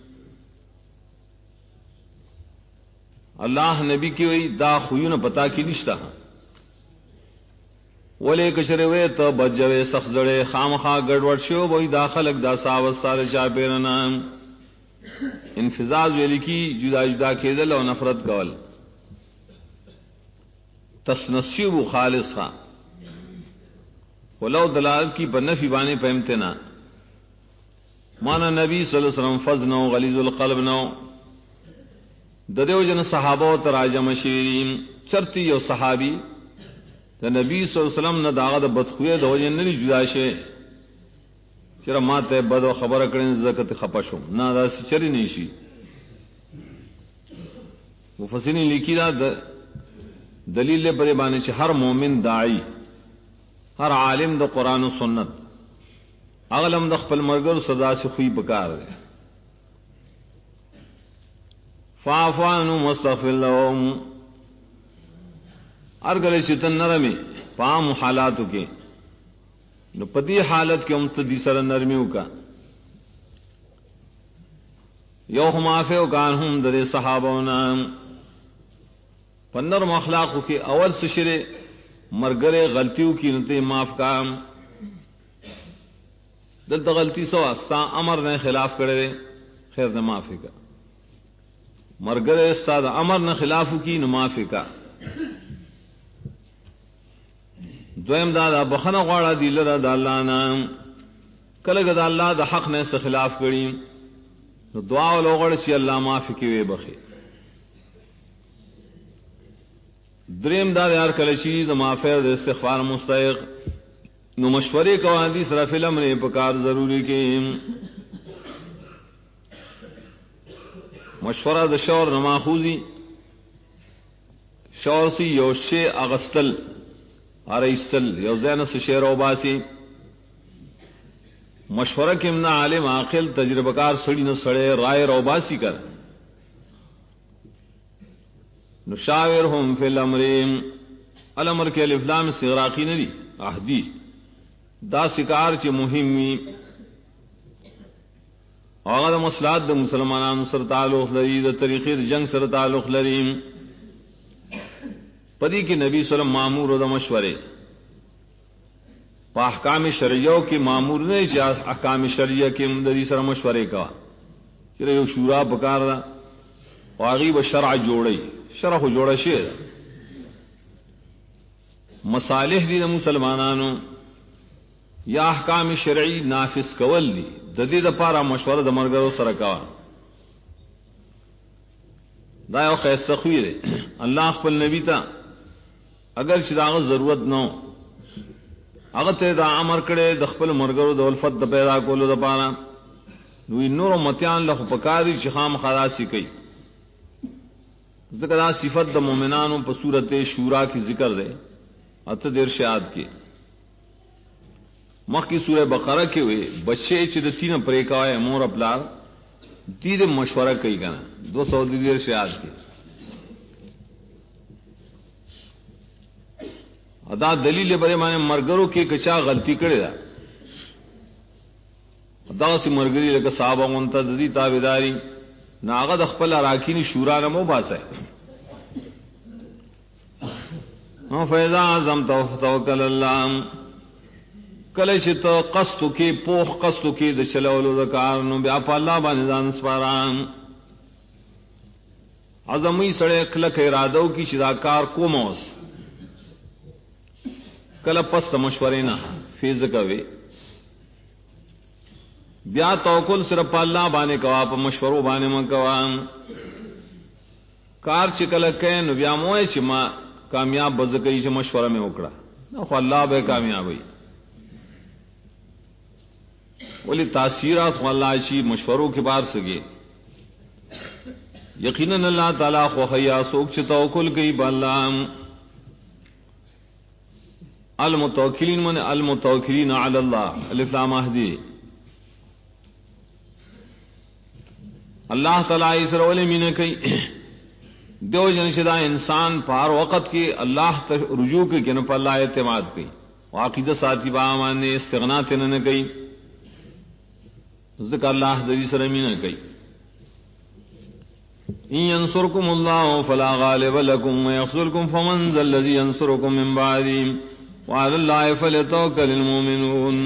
اللہ نبی کی وئی دا خویون پتا کی نشتا ولے کشرے وے تو بجوے سخزڑے خامخا گڑوڑ شو وہی داخلک دا ساوس سارے چا پیرنا انفزاز ویلی کی جدا جدا کېدل او نفرت کول تسنسیب خالص خا ولو دلالت کی بنفی بانے پہمتے نا مانا نبی صلی اللہ علیہ وسلم فض نو غلیظ القلب نو ددیو جن صحابہ تراجم شیرین چرتی یو صحابی دا نبی صلی اللہ علیہ وسلم نہ داغ دا بدخویے دو جن نلی جدا شے چرا ما تے بد و خبر کرن زکت خپشو نہ دا چری نہیں شی مفسرین لکھی دا دلیل پر بانے چ ہر مومن داعی ہر عالم دا قرآن و سنت اغلم د خپل مرګر صدا سے خوې پکار دے فافانو مستغفر لهم ارګل چې تن نرمي پام حالاتو کې نو پدی حالت کې هم تدي سره نرميو کا یو هم عفو کان هم د صحابونا پنر اخلاقو کې اول سشره مرګره غلطیو کې نته معاف کام دل تو غلطی سو استا امر نے خلاف کرے خیر نہ معافی کا مرگر استاد امر نہ خلاف کی نہ معافی کا دویم دادا بخنا غواړه دی لره د الله نام کله دا الله د حق نه خلاف کړي نو دعا ولوغړ چې الله معافي کوي بخي. دریم دا یار کله چې د معافی د استغفار مستحق نو مشورے کو حدیث رفع الامر په کار ضروری کې مشورہ د شور نه ماخوذي شور سی یو شی اغستل ارایستل یو ځنه څه شی رو باسي مشورہ کې من عالم عاقل تجربه کار سړی نه سړی رائے رو باسی کر نشاورهم فی الامر الامر کې الف لام استغراقی نه دي عهدی دا سکار چې مهمی هغه د مصلحت د مسلمانانو سره تعلق لري د طریقې د جنگ سره تعلق لري پدې کې نبی صلی الله علیه وسلم مامور د مشورې په احکام شرعیو کې مامور نه چې احکام شرعیه کې د دې سره مشورې کا چې یو شورا پکار دا واغي به شرع جوړي شرع جوړه شي مصالح دي د مسلمانانو یا احکام شرعی نافذ کول دي د دې لپاره مشوره د مرګرو سره کا دا یو خیسته خوی دی الله خپل نبی ته اگر چې داغه ضرورت نو هغه ته دا امر کړي د خپل مرګرو د الفت د پیدا کولو لپاره نو نور متیان له پکاري چې خام خلاصي کوي ذکر دا صفت د مؤمنانو په سورته شورا کې ذکر ده اته د ارشاد کې مخکې سورہ بقرہ کې وي بچے چې د تینه پرې کاوه مور خپل دې مشوره کوي کنه 200 دیر ارشاد کې ادا دلیل به معنی مرګرو کې کچا غلطی کړی دا دا سي مرګري له صحابه مونته د دې تابعداري ناغه د خپل راکینی شورا نه مو باسه نو فیضا اعظم توکل الله کله چې ته قصد کې پوخ قصد کې د چلولو د کار نو بیا په الله باندې ځان سپارام اعظمي سره کله کې اراده وکي چې دا کار کوم اوس کله پس مشورې نه فیض کوي بیا توکل صرف الله باندې کوا په مشورو باندې مکوا کار چې کله کین نو بیا موه چې ما کامیاب بزکې چې مشوره مې وکړه نو خو الله به کامیابی ولی تاثیرات خو الله شي مشورو کې بار سګي یقینا الله تعالی خو حیا سوک چې توکل کوي بالله المتوکلین من المتوکلین علی الله الف لام مهدی اللہ تعالی سره ولې مینه کوي دیو جن شدا انسان پار وقت کې الله ته رجوع کوي کنه په الله اعتماد کوي عقیده ساتي با باندې استغنا ته نه کوي ذکر الله دې سره مینه کوي ان ينصركم الله فلا غالب لكم ويخذلكم فمن ذا الذي ينصركم من بعده وعلى الله فليتوكل المؤمنون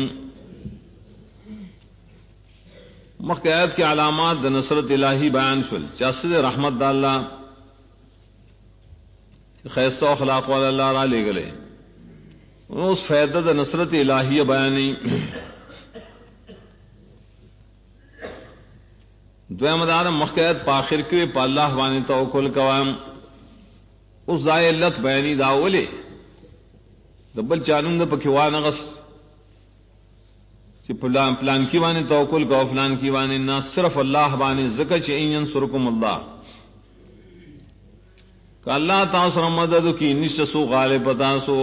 مخکې آیت کې علامات د نصرت الہی بیان شول چاسد رحمت د الله خیسته اخلاق ول الله را لګلې اوس فائدہ د نصرت الہی بیانې دویم دار مخکې آیت په اخر کې په الله باندې توکل کوم اوس ځای علت بیانې داولې دبل چانوند پکې وانه غس چې پلان کی باندې توکل کو فلان کی باندې نه صرف الله باندې زکه چې ان ينصركم الله ک الله تاسو سره مدد کی نشه سو غالب تاسو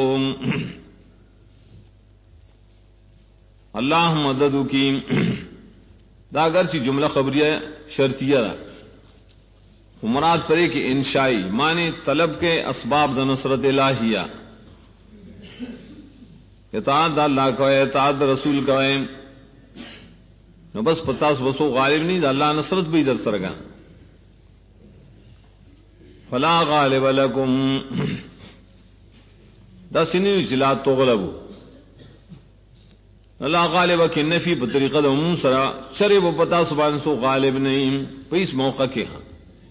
الله مدد کی دا اگر چې جمله خبریه شرطیه ده مراد پرې کې انشائی معنی طلب کے اسباب د نصرت الہیہ اطاعت اللہ کو اطاعت رسول کو نو بس پتاس بسو غالب نہیں اللہ نصرت بھی در سرگا فلا غالب لکم دا سنی جلا تغلبو اللہ غالب کی نفی پر طریقہ دا عموم سرا شرع و پتا سبحان سو غالب نہیں پہ اس موقع کے ہاں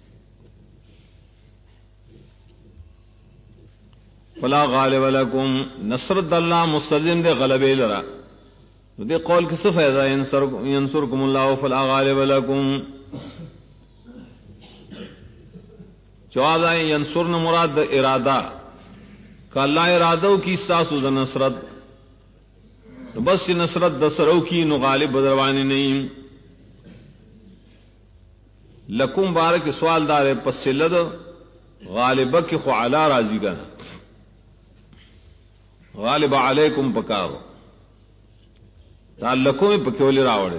فلا غالب لکم نصرت اللہ مستلزم دے غلبے لرا دے قول کی صفحہ دا ینصرکم اللہ فلا غالب لکم چوادہ ینصرن مراد ارادہ کہ اللہ ارادو کی ساسو دا نصرت بس نصرت دسرو کی نو غالب بدروانی نہیں. لکم بارک سوال دار پس لد غالب کی خو علا راضی گنا غالب علیکم پکارو دا لکم پکولی راوڑے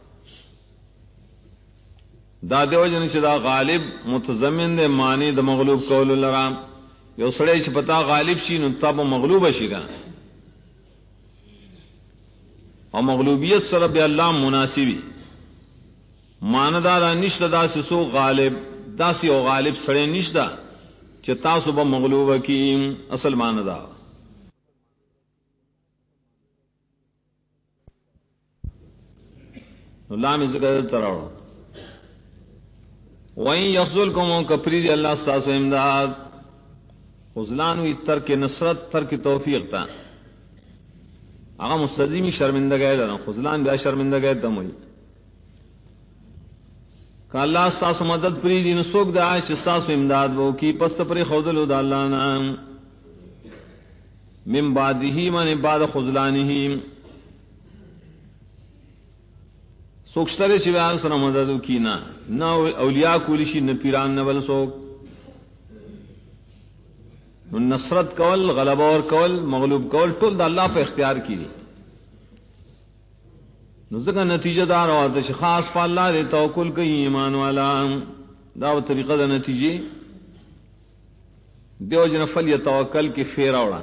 دا دیو جن چې دا غالب متضمن دے معنی د مغلوب کول لرام یو سړی چې پتا غالب شي نو تاب مغلوب شي ګا او مغلوبیت سره به الله مناسبی ماندار نشته دا سو غالب داسی او غالب سړی نشته چې تاسو به مغلوب کیم اصل ماندا نو لام ذکر تراو وَإِن يَخْذُلْكُمْ كَفْرِيدِ اللہ ستاسو امداد خذلان وی ترک نصرت ترک توفیق تا آغا مستدیمی شرمندہ گئے لنا خذلان بیا شرمندہ گئے تموئی کہ اللہ ستاسو مدد پریدی نسوک دا آئیش ستاسو امداد وہ کی پس پری خودلو دا اللہ نام من بعدہی من بعد خذلانہی سوکشترے چی بیان سر مددو کی نا اولیاء کولیشی نا پیران نبل سوک نصرت کول غلبہ اور کول مغلوب کول ٹول دا اللہ پہ اختیار کی دی نزدکا نتیجہ دار ہوتا چی خاص پا اللہ دے توکل کئی ایمان والا داو طریقہ دا نتیجی دیو جن فل یتوکل کی فیر اوڑا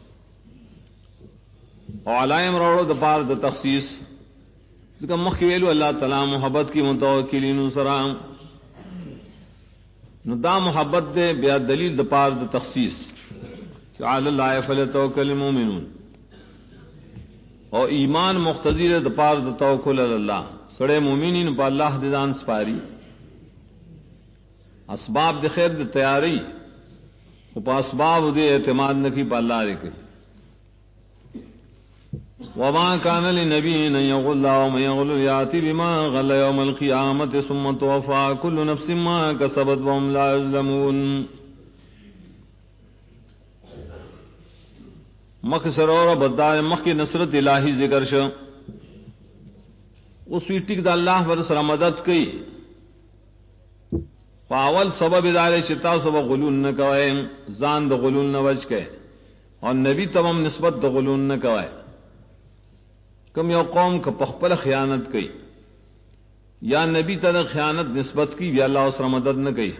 علائم روڑو دا پار دا تخصیص مخی ویلو اللہ تعالی محبت کی متوکلین سرام نو دا محبت دے بیا دلیل دا پار دا تخصیص علی اللہ فلیتوکل المومنون اور ایمان مقتضی دا پار دا توکل اللہ سڑے مومنین پا اللہ دیدان سپاری اسباب دے خیر دے تیاری پا اسباب دے اعتماد نکی پا اللہ دے کئی وما كان لنبي ان يغل ومن يغل ياتي بما غل يوم القيامه ثم توفى كل نفس ما كسبت وهم لا يظلمون. مخسر اور بدار مخ کی نصرت الہی ذکر شو اس ویٹک دا اللہ پر سر مدد کی پاول سبب دار شتا سب غلول نہ کوئے زان د غلول نہ بچ کے اور نبی تمام نسبت د غلول نہ کوئے کم یو قوم کا پخپل خیانت کی یا نبی تر خیانت نسبت کی یا اللہ اسر مدد نہ کی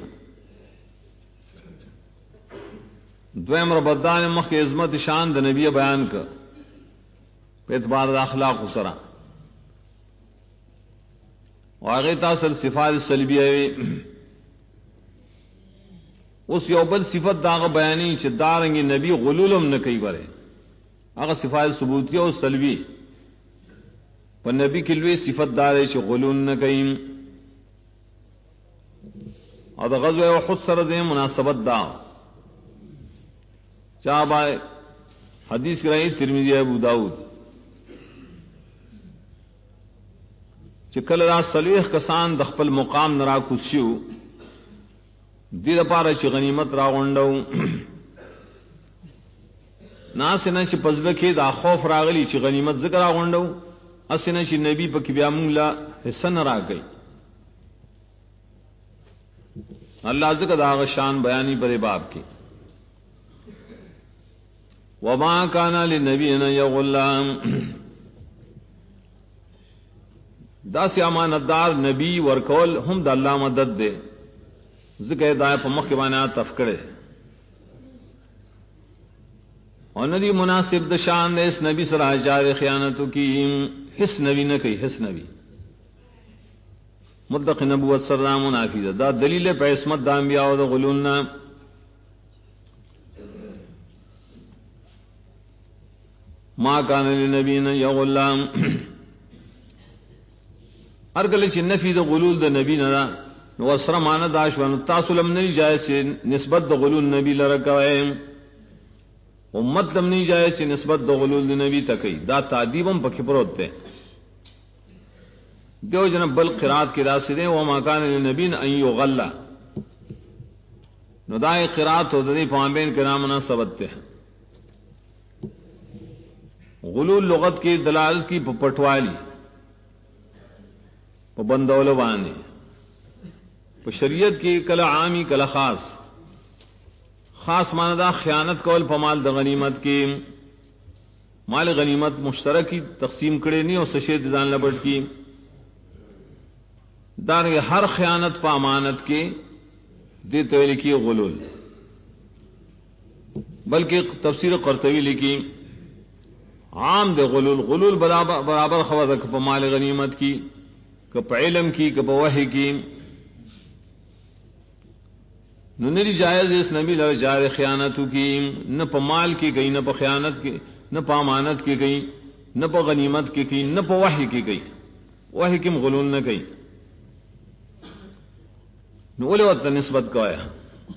دویم ربدان مخ کی عظمت شان د نبی بیان کا پہ اعتبار دا اخلاق اسرا واغی تاثر صفات سلبیہ اس یوبل صفت داغ بیانی چھ دارنگی نبی غلولم نہ کی برے اگر صفات ثبوتیہ و سلبی پر نبی کی لوی صفت دارے چھ غلول نہ کئیم اور دا غزوہ احد سر دے مناسبت دا چاہ بائے حدیث کرائی ترمذی ابو داؤد چکل را سلیخ کسان دخپل مقام نرا کسیو دید پارا چھ غنیمت را غنڈو ناسنا چھ پزلکی دا خوف راغلی چھ غنیمت ذکر را غنڈو اسنا چھ نبی پا کبیا مونگلا حسن را گئی اللہ ذکر دا غشان بیانی پر باب کی وما کانا لنبینا یغلام دا سی امانتدار نبی ورکول ہم دا اللہ مدد دے ذکر دائے پا مخیبانا تفکڑے اور ندی مناسب دشان دے اس نبی صلی اللہ خیانتو کی حس نبی نہ کئی حس نبی مطلق نبوت سر منافی دا دلیل پہ عصمت دا انبیاء و دا غلولنا ما کان لنبینا یغلام ارگل چی نفی دا غلول دا نبی ندا نو اسرا مانا داشوان تاسو لم نہیں جائے سے نسبت دا غلول نبی لرکوئے امت لم نہیں جائے سے نسبت دا غلول دا نبی تکی دا تعدیبم پکی پروت تے دیو جنب بل قرآت کی راسدیں وما کان لنبین ان یغلا ندائے قرات ہو دنی پامبین کے نام مناسبت تے غلول لغت کی دلالت کی پٹوالی پبندول بانے شریعت کی کلا عامی کلا خاص خاص ماندہ خیانت کول پمال د غنیمت کی مال غنیمت مشترکی تقسیم کرے نہیں اور سشید دان لبٹ کی دار ہر خیانت پا امانت کے دیتے لکھی غلول بلکہ تفسیر قرطبی لکھی عام دے غلول غلول برابر خبر پا مال غنیمت کی کپ علم کی کپ وحی کی نری جائز اس نبی لو جائز خیانت کی نہ پا مال کی گئی نہ پا خیانت کی نہ پا امانت کی گئی نہ پا غنیمت کی گئی نہ پا وحی کی گئی وحی کم غلول نہ گئی نولے وقت نسبت کا ہے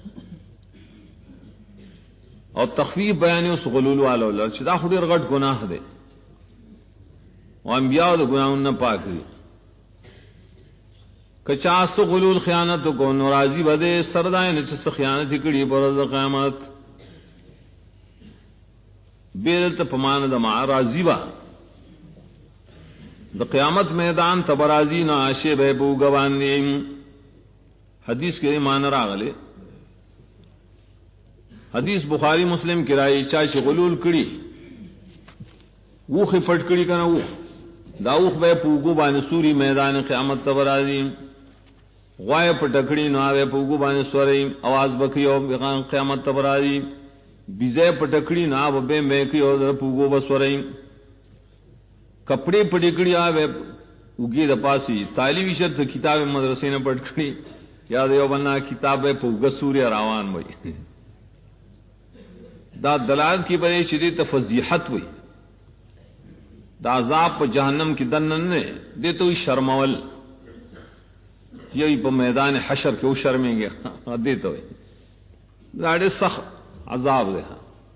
اور تخفیف بیانی اس غلول والا لرچدا خودی رغٹ گناہ دے اور انبیاء دا گناہ نہ پاک دی کچاس غلول خیانت کو ناراضی بدے سردائے نچس خیانت کڑی پر قیامت بیرت پمان دما راضی با دا قیامت میدان تبرازی نہ آشے بے بو گوان حدیث کے مان راغلے حدیث بخاری مسلم کرائی چاچ غلول کڑی وہ خفٹ کڑی کنا وہ داوخ بے پوگو بان سوری میدان قیامت تبرازی غائے پٹکڑی ناوے پوگو بانے سورئی آواز بکیو قیامت تبرازی بیزے پٹکڑی ناو بے میکیو در پوگو بسورئی کپڑے پٹکڑی آوے اگی دا پاسی تعلیمی شرط کتاب مدرسے نے پٹکڑی یاد یو بننا کتاب پوگا سوری راوان بھئی دا دلالت کی بڑے شدید فضیحت ہوئی دا عذاب پا جہنم کی دنن نے دیتے ہوئی شرمول یہی پا میدان حشر کے وہ شرمیں گے دیتے ہوئے لاڑے سخت عذاب دے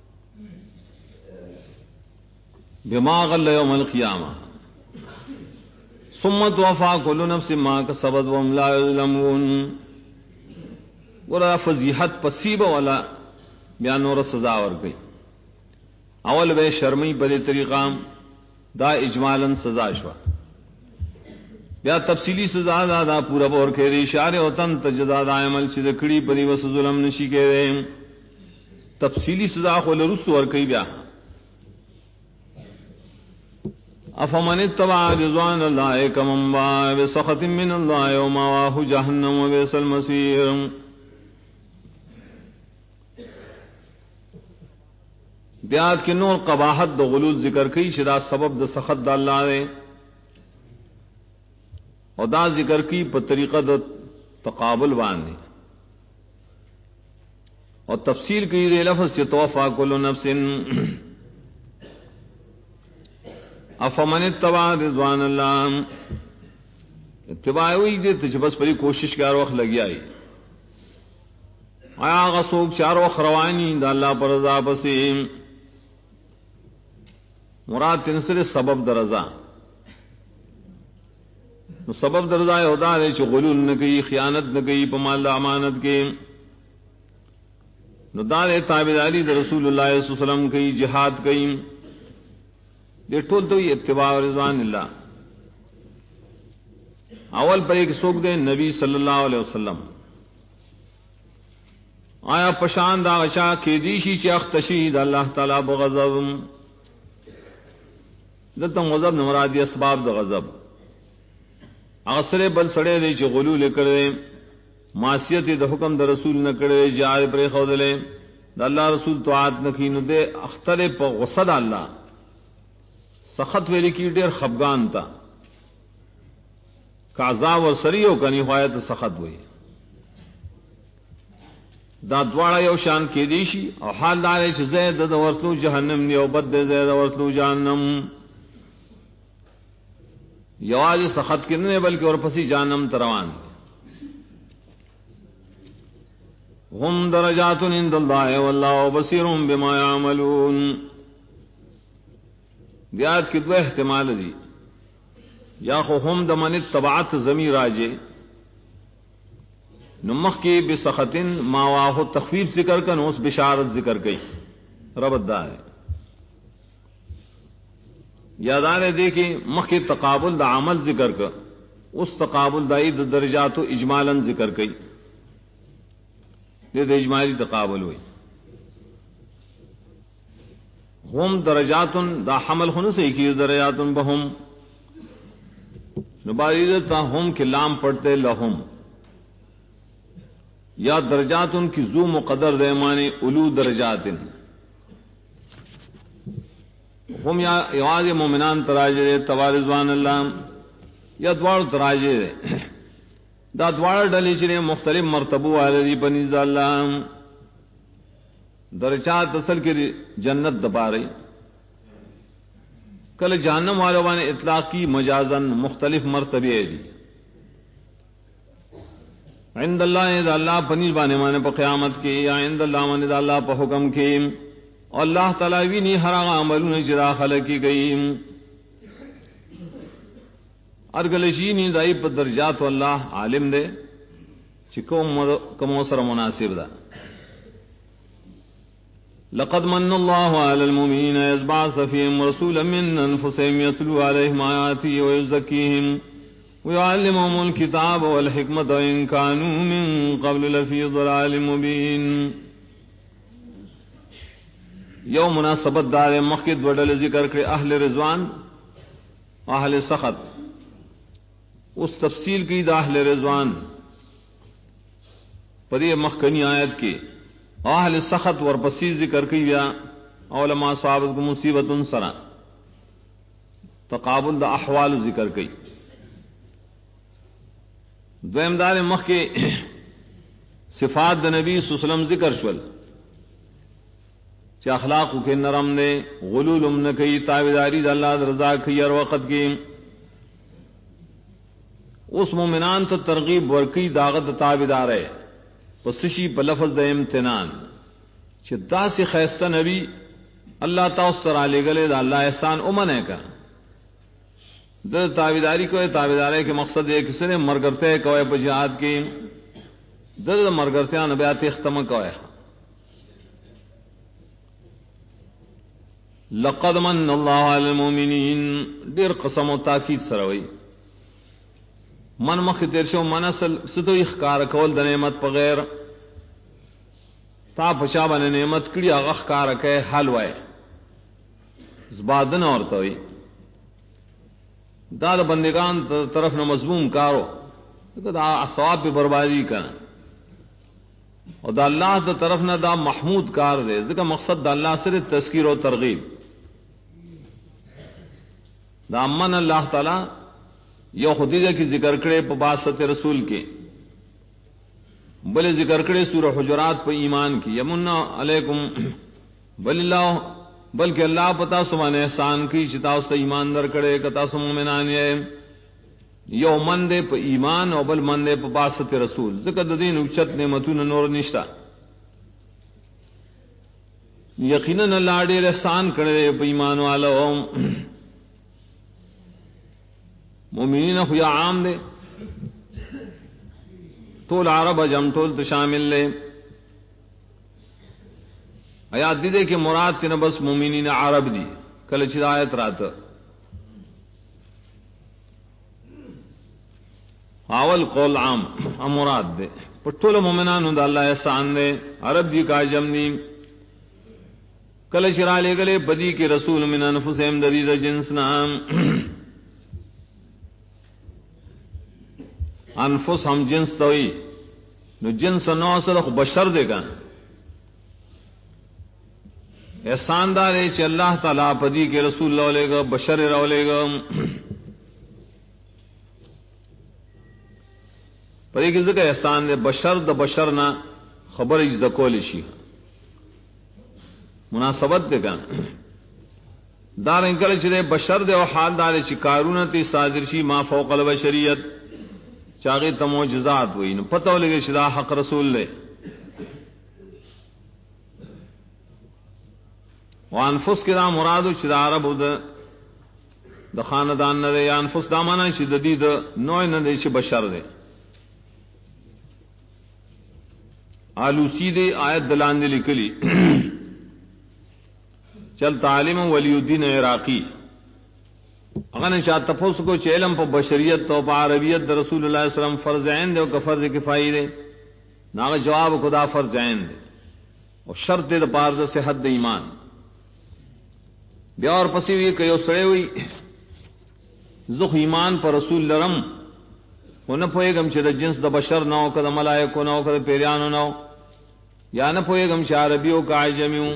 بما غل یوم القیامہ ثم توفا کل نفس ما کسبت وهم لا یظلمون ورا فضیحت پسیبہ والا بیان اور سزا ور گئی اول بے شرمی بڑے طریقہ دا اجمالاً سزا شوا بیا تفصیلی سزا دا پورا بور کے اشارے وطن تجزا دا عمل سے کڑی پری وس ظلم نشی کے رہے تفصیلی سزا کو لرس ور کئی بیا افمن اتبع رضوان اللہ کمن باء بسخط من اللہ ومأواه جہنم وبئس المصیر بیات کے نور قباحت دو غلول ذکر کی شدا سبب د سخط د اللہ نے اور دا ذکر کی پر طریقہ د تقابل باندھے اور تفسیر کی دے لفظ سے توفا کل نفس افمن اتبع رضوان اللہ اتباع ہوئی دے تجبس پری کوشش کار وقت لگی آئی آیا غصوک چار وقت روانی دا اللہ پر رضا پسیم مراد تنسر سبب در رضا سبب در رضا ہوتا ہے کہ غلول نہ گئی خیانت نہ گئی پمال امانت کے ندار تابعداری در رسول اللہ صلی اللہ علیہ وسلم کی جہاد کی یہ ٹول تو یہ اتباع رضوان اللہ اول پر ایک سوک دے نبی صلی اللہ علیہ وسلم آیا پشان دا غشا کی دیشی چاخ تشید اللہ تعالی بغضب دلتا غضب نمرادی اسباب دا غضب اغسرے بل سڑے دے چی غلول کرے معصیت دا حکم دا رسول نہ کرے جار پر خودلے دا اللہ رسول طاعت نکینو دے اخترے پا غصد اللہ سخت ویلی کی دیر خفگان تا کعذاب و سریعو کنی خوایت سخت ہوئی دا دوارا یو شان کی دیشی او حال دارے چھ زید دا ورسلو جہنم نیو بد دے زید ورسلو جہنم یواز سخت کرنے بلکہ اور پسی جہنم تروان ہم درجات عند اللہ واللہ بصیر بما یعملون دیات کی دو احتمال دی یا خو ہم دمن اتبعت زمیر آجے نمخ کی بسخطن ماواہ تخفیف ذکر کن اس بشارت ذکر کئی ربط دا ہے یادار دے کہ مخ کی تقابل دا عمل ذکر کر اس تقابل دائی دا درجات و اجمالاً ذکر کئی دے اجمالی تقابل ہوئی ہم درجات دا حمل خن سے کی درجات بہم نباریدتا ہم کے لام پڑھتے لہم یا درجات کی ذو مقدر دے معنی علو درجات ہم یا یواز مومنان تراجے توارضوان اللہ یا دوار تراجے دا دوار ڈلی چنے مختلف مرتبو والدی بنیز اللہ درجات اصل کی جنت دبا رہی کل جہنم والوں نے اطلاقی مجازن مختلف مرتبے دی عند اللہ دا اللہ پنیز بانے مانے پا قیامت کی یا عند اللہ مانے دا اللہ پا حکم کی اور اللہ تعالیٰ بھی نہیں ہر عملون جرا خلقی گئی ارگلشینی دائی پا درجات واللہ عالم دے چکو کموسر مناسب دا لقد من الله على المؤمنين إذ بعث فيهم رسولا من أنفسهم يتلو عليهم آياته ويزكيهم ويعلمهم الكتاب والحكمة وإن كانوا من قبل لفي ضلال مبين یوم مناسبت دار مخکد وڈل ذکر کرے اہل رضوان اہل سخط اس تفصیل کی دا اہل رضوان پدی مخکنی آیت کی اہل سخط ورپسی ذکر کی یا علماء صحابت کو مصیبت سرا تقابل دا احوال ذکر کی دویم دار مخ کے صفات دا نبی صلی اللہ علیہ وسلم ذکر شول چا اخلاق کے نرم نے غلول امن کی تابداری دا اللہ رضا کی ہر وقت کی اس مومنان تو ترغیب ورکی داغت تابدار ہے پسشی بلفظ دا امتنان چھ دا سی خیستہ نبی اللہ تعالی علی گلے دا اللہ احسان امن ہے کا دا تابداری کو تابدارے کے مقصد ہے کسی نے مرگرتے کوئے بجہاد کی دا مرگرتیاں نبیات اختم کوئے لقد من اللہ علی المومنین دیر قسم و تاکید سروئی من مخ تیرشو من اصل ستو اخکار کول دا نعمت پغیر تا پشابن نعمت کڑی اغا اخکار کئے حلوائے زبادن اورتوئی دا دا بندگان طرف نہ مضموم کارو دا ثواب پہ بربادی کرنا اور دا اللہ دا طرف نہ دا محمود کار دے ذکر مقصد دا اللہ صرف تذکیر و ترغیب دا امن اللہ تعالی یو خدیجہ کی ذکر کرے پا باسط رسول کے بلے ذکر کرے سورہ حجرات پہ ایمان کی یمنا علیکم بلکہ اللہ پتا سمان احسان کی چتا اس ایمان در کرے کتا سو مومنان یو من دے پہ ایمان اور بل من دے پہ باسط رسول ذکر دین اچت نعمتون نور نشتا یقیناً اللہ ڈیر احسان کرے پہ ایمان والا مومنین خویا عام دے طول عرب جم طول تو شامل لے آیات دی دے کہ مراد کے نبس مومنین عرب دی کل چرایت رات اول قول عام مراد دے پٹول مومنان دا اللہ احسان دے عرب دی کا جم دی کل چرا لے گلے بدی کے رسول من انفسہم درید جنس نام انفس ہم جنس توئی نو جنس نو اصل بشر دے گا احسان دار ہے کہ اللہ تعالیٰ پدی کے رسول اللہ لے گا بشر رو لے گا پدی کی ذکر احسان دے بشر دا بشر نہ خبر اجد کولیشی مناسبت دے گا دار انکل چلے بشر دے و حال دار چی کارونتی صادرشی ما فوق البشریت چاگی تموجزات ہوئی نو پتہ لگے شدا حق رسول لے وانفس کی دا مرادو شدا عرب دا خاندان نہ دے یا انفس دا مانا شددی دا نوع نہ دے چھ بشر دے آلوسی دے آیت دلاندے لکلی چل تعلیم ولی الدین عراقی اگر نے شاہ تفوس کو چیلم پا بشریت تو پا عربیت دا رسول اللہ صلی اللہ علیہ وسلم فرض عین دے و فرض کفائی دے ناغ جواب خدا فرض عین دے اور شرط دے دا پارد صحت دے ایمان بیا اور پسی ہوئی کہ یو سڑے ہوئی زخ ایمان پر رسول لرم و نہ پوئے گم چھ دا جنس دا بشر نو کدا ملائکو نو کدا پیریانو نو یا نہ پوئے گم چھ عربیو کا عجمیوں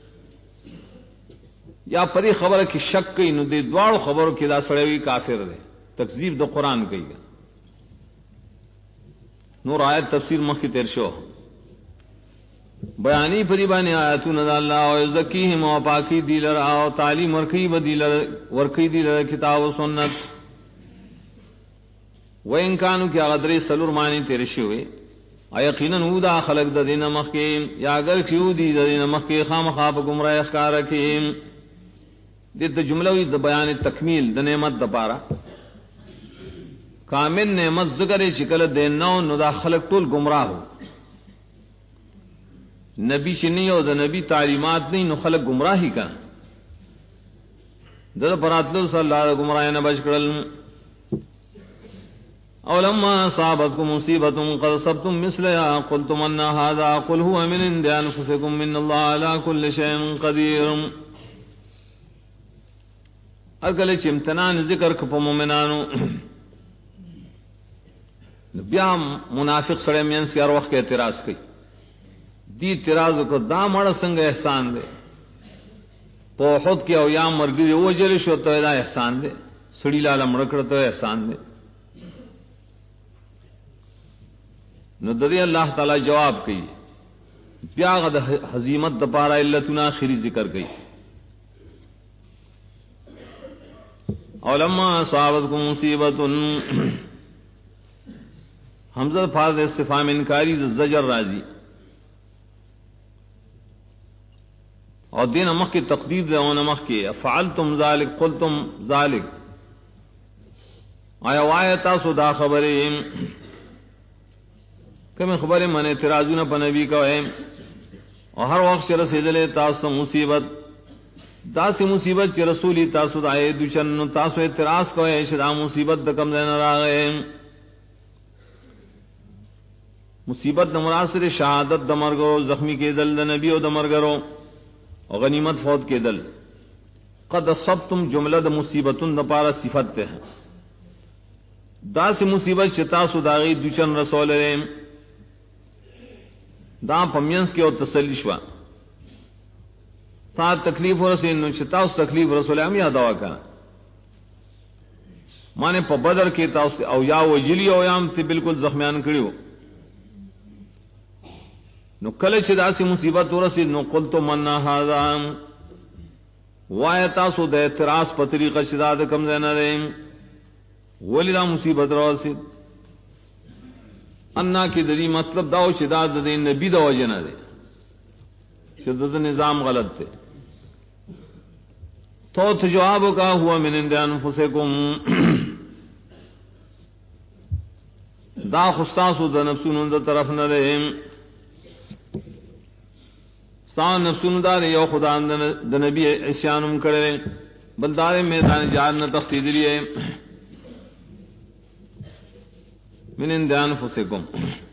یا پری خبر کی شک کئی نو دے دوارو خبرو کی دا سڑے ہوئی کافر دے تکذیب دا قرآن کئی گا نور آیت تفسیر مخی تیر شو بیانی پری بانی آیتون دا اللہ و زکیہم و پاکی دیلر آو تعلیم ورکی دیلر کتاب و سنت و انکانو کیا غدری سلور معنی تیر شوئے یقیناً او دا خلق دا دین مخیم یا اگر کیو دی دا دین مخی خام خواب گمراہ اخکارکیم دیت دا جملوی دا بیان تکمیل دا نعمت دا پارا کامل نعمت ذکر چکل دین نو دا خلق طول گمراہ ہو نبی چنی ہو دا نبی تعلیمات نہیں نو خلق گمراہی کا دا پراتلو صلی اللہ علیہ گمراہی نبج کرل اولما صابتكم مصیبة قد صبتم مثلها قلتم ان هذا قل هو من عند انفسكم من الله على كل شيء قدير اگلے چمتنان ذکر کپ مومنانو بیا منافق سڑے مینس کے ہر وقت اعتراض کی دی اعتراض کو دا مڑ سنگ احسان دے پو خود کے اویام مرگی وہ جلش ہوتا ہے دا احسان دے سڑی لالا مڑکڑتا ہے احسان دے نو ددی اللہ تعالی جواب کی بیا غد حزیمت دپارا علتنا آخری ذکر گئی اولما صابتکم مصیبت حمزہ فاض استفہام انکاری زجر راضی اور دین امخ کی تقدیر دے اون امخ کی فعلتم ذالک قلتم ذالک آیا وایتا سدا خبریں کمی خبر من اعتراضون پا نبی کا ہے اور ہر وقت چی رسیدلے تاسو مصیبت داسی مصیبت چی رسولی تاسو دائے دوچن تاسو اعتراض کو ہے شدا مصیبت دکم دینا را گئے مصیبت نمراسر شہادت دمرگرو زخمی کے دل نبی و دمرگرو اور غنیمت فوت کے دل قد اصبتم جملہ دا مصیبتن دپارا صفت تے ہیں داسی مصیبت چی تاسو داغی دوچن رسول ہے دا پمینس کے اور تسلی شوا تا تکلیف رسے نو چتا اس تکلیف رسول ہم یاد ہوا کا مانے پا بدر کے تا اس او یا وجلی او یام تے بالکل زخمیان کریو نو کل چدا سی مصیبت رسے نو قلتو مننا ھذا وایتا سو دے اعتراض په طریقه شدا د کم زنه دے ولدا مصیبت رسے انا کی دری مطلب داو شداد دے نبی دا وجنہ دے شدت نظام غلط تھے تو جواب کا ہوا من عند انفسکم دا خستاسو دا نفسون دا طرف نہ دے سان نفسون دا یو خدا دا نبی عصیانم کرے بلدار میدان جہاد نہ تختی دلیے من عند انفسکم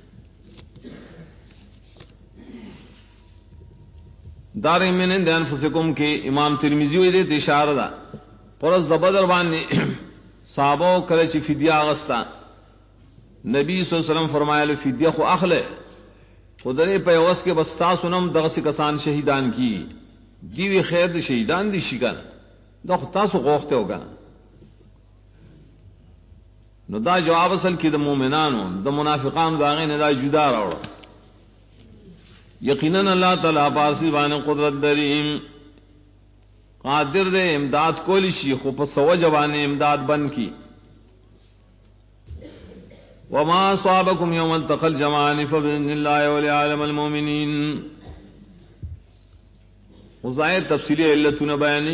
دار من عند انفسکم کے امام ترمذی ہوئے دے اشارہ دا پرز بدر باندې صحابہ کرے چ فدیہ اغستا نبی صلی اللہ علیہ وسلم فرمایا فدیہ خو اخلے خدای په وس کې بستا سنم دغه کسان شهیدان کی دیوی خیر د شهیدان دي شي کنه دا خو تاسو غوښته وګا نو دا جواب اصل کې د مؤمنانو د منافقانو دا غي نه دا جدا راوړو یقینا اللہ تعالی پاسی باندې قدرت دریم قادر دے امداد کولی شي خو په سو جوانه امداد بن کی وما صابكم يوم التقى الجمعان فبإذن الله وليعلم المؤمنين وزائد تفصیلی علتون بیانی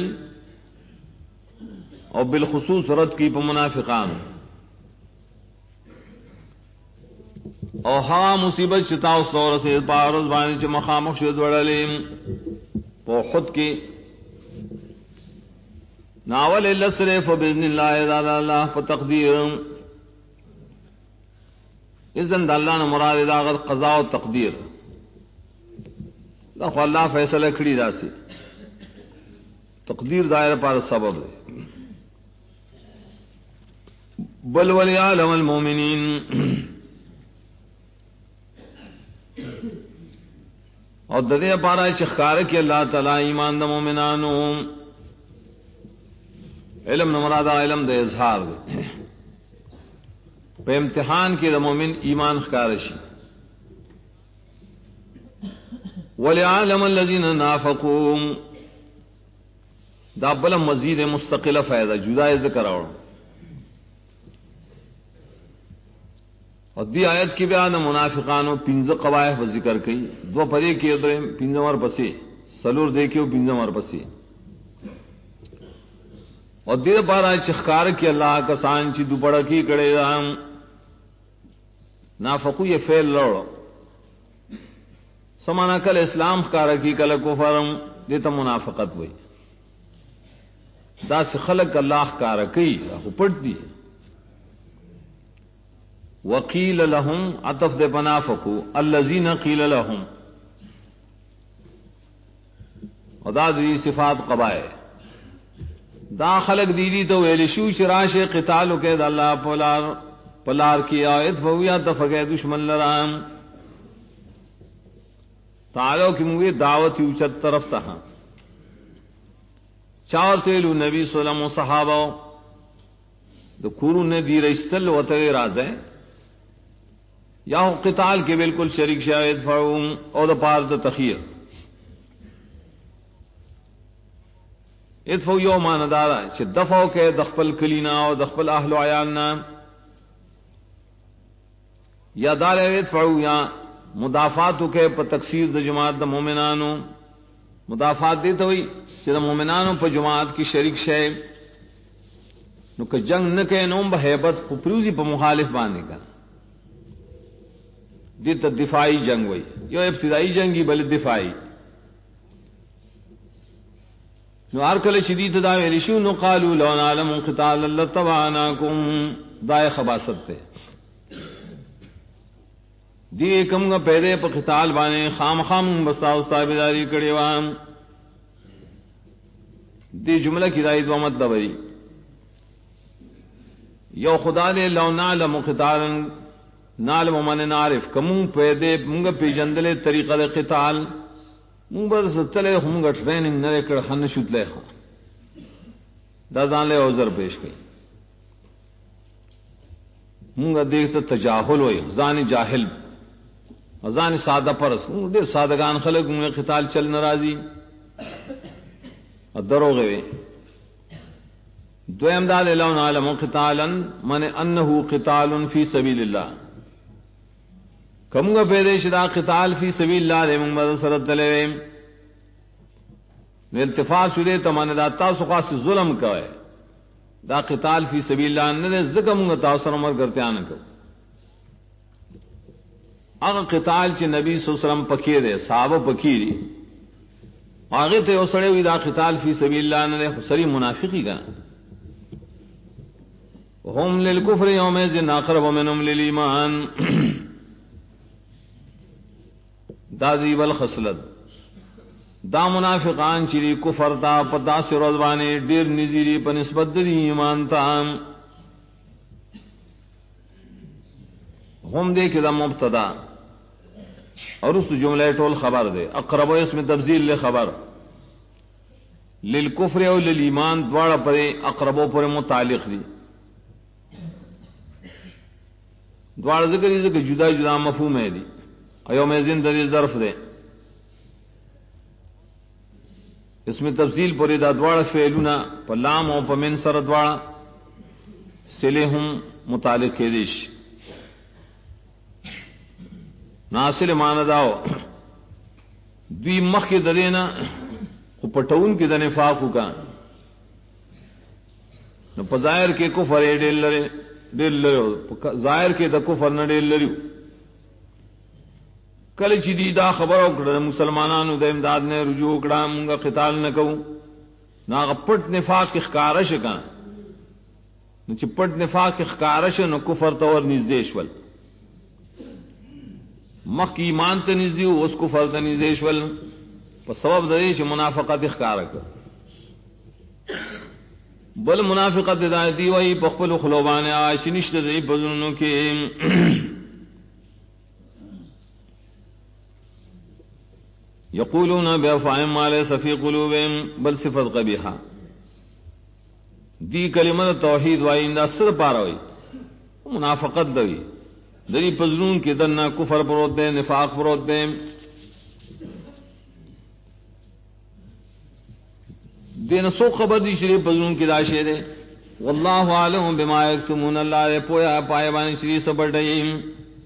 اور بالخصوص رد کی پا منافقان او ہا مصیبت چتا اس طور سے پارز بانی چ مخامخ شد وڑلیم پو خود کی ناول لسرف باذن اللہ اذا اللہ فتقدیر اذن اللہ نے مراد دا قضاء و تقدیر دا اللہ فیصلہ کھڑی راسی تقدیر دائر پر سبب ہے بل وليعلم المؤمنین اور ددے پارا چخکار کی اللہ تعالی ایمان دا مومنانو علم نمرادہ علم دے اظہار دے پہ امتحان کی دا مومن ایمان خکارشی وَلِعَالَمَ الَّذِينَ نَافَقُوا دا بلا مزید مستقل فائدہ جدا ذکر اور دی آیت کی بیان منافقانو پنز قوائح و ذکر کی دو پدے کی پنز مر پسی سلور دیکھو پنز مر پسی اور دیر پارا چخکار کی اللہ کا سانچی دوپڑا کی کڑے رام نافقو یہ فعل لوڑ سمانا کل اسلام خکارا کی کل کفرم دیتا منافقت ہوئی دا سے خلق اللہ خکارا کی پڑھ دی وقیل لهم عطف دے پنافقو الذین قیل لهم ادا دی صفات قبائے دا خلق دیدی تو ویلشو چراش قتالو کے دا اللہ پلار کی آیت فویا تفقے دشمن لرام تعالو کی موی دعوت اوچت طرف تہا چار تیلو نبی صلی اللہ علیہ وسلم صحابہ دا کورو نے دی رئیستل وطوی رازیں یا قتال کے بالکل شریک شاید فعوم اور دا پار دا تخیر ادفو یو ماندارا چھ دفعو کے دخپل کلینا اور دخپل اہل و عیالنا یا دار ادفعو یا مدافعاتو کے پا تکثیر دا جماعت دا مومنانو مدافعات دیتا ہوئی چھ دا مومنانو پا جماعت کی شریک شاید نو کہ جنگ نکے نوم بحیبت پریوزی پا مخالف بانے کا دیتا دفاعی جنگ ہوئی یو ابتدائی جنگی بل دفاعی نو ارکل شدید دا ویلشو نو قالو لو نعلم قتال اللہ تبعناکم دائے خباست تے دی کم گا پیدے پا قتال بانے خام خام بستاو صاحبداری کڑے وام دی جملہ کی دائی دو مطلب ہے یو خدا لے لو نعلم قتالا نعلم من نعرف کمون پیدے منگا پی جندلے طریقہ دے قتال منگ بس تلے منگا ٹریننگ نرے کڑ خنشت لے دا زان لے عذر پیش گئی منگا دیکھتا تجاہل ہوئی زانی جاہل زانی سادہ پرس دیر سادگان خلق منگا قتال چل نرازی دروغ ہوئے دو امداد لو نعلم قتالا من انہو قتال فی سبیل اللہ کمگا پیدیش دا قتال فی سبیل اللہ دے منگ بدا سرد دلے التفاظ شدے تمانے دا تاسو خاص ظلم کوئے دا قتال فی سبیل اللہ نے زکا منگا تاثر عمر کرتے آنا کو اگا قتال چی نبی صلی اللہ علیہ وسلم پکی دے صحابہ پکی دی آگے تے اسڑے ہوئی دا قتال فی سبیل اللہ نے سری منافقی کا ہم للکفر یومئذ اقرب منہم للایمان دا دی بل خصلت دا منافقان چری کفر تا پتا سے روزوانے دیر نزیری پا نسبت دی ایمان تا ہم دے کہ دا مبتدا اور اس جملہ ٹول خبر دے اقرب اس میں تبذیل لے خبر للکفر او للایمان دوارا پرے اقربوں پر متعلق دی دوارا ذکر جدا جدا مفہوم ہے دی ایو میں زندگی ظرف دے اس میں تفصیل پوری دا دوڑ فعلونا پا لام او پا من سر دوڑ سلے ہم متعلق کے دیش ناصل مانداو دوی مخ کی درینا خو پٹون کی دنفاقو کا نو پا ظاہر کے کفر ڈیل لرے ظاہر کے دا کفر نہ ڈیل لریو کل چې دی دا خبر وکړه مسلمانانو د امداد نه رجوع کړه موږ قتال نه کوو نا پټ نفاق ښکارا شګه نو چې پټ نفاق ښکارا شنو نو کفر ته ور نږدې شول مخکې ایمان ته نږدې او اوس کفر ته نږدې شول په سبب د دې چې منافقت ښکارا کړ بل منافقت دی وای په خپل خلوبانه عاش نشته دی په زونو کې یقولون بافواههم ما ليس في قلوبهم بل صفت قبیحه دی کلمه توحید وای دا سر پاره وای منافقت دی دری پزرون کې دنا کفر پروت دی نفاق پروت دی دین سو خبر دی شری پزرون کې دا شه دی والله عالم بما یکتمون الله پویا پای باندې شری سبړی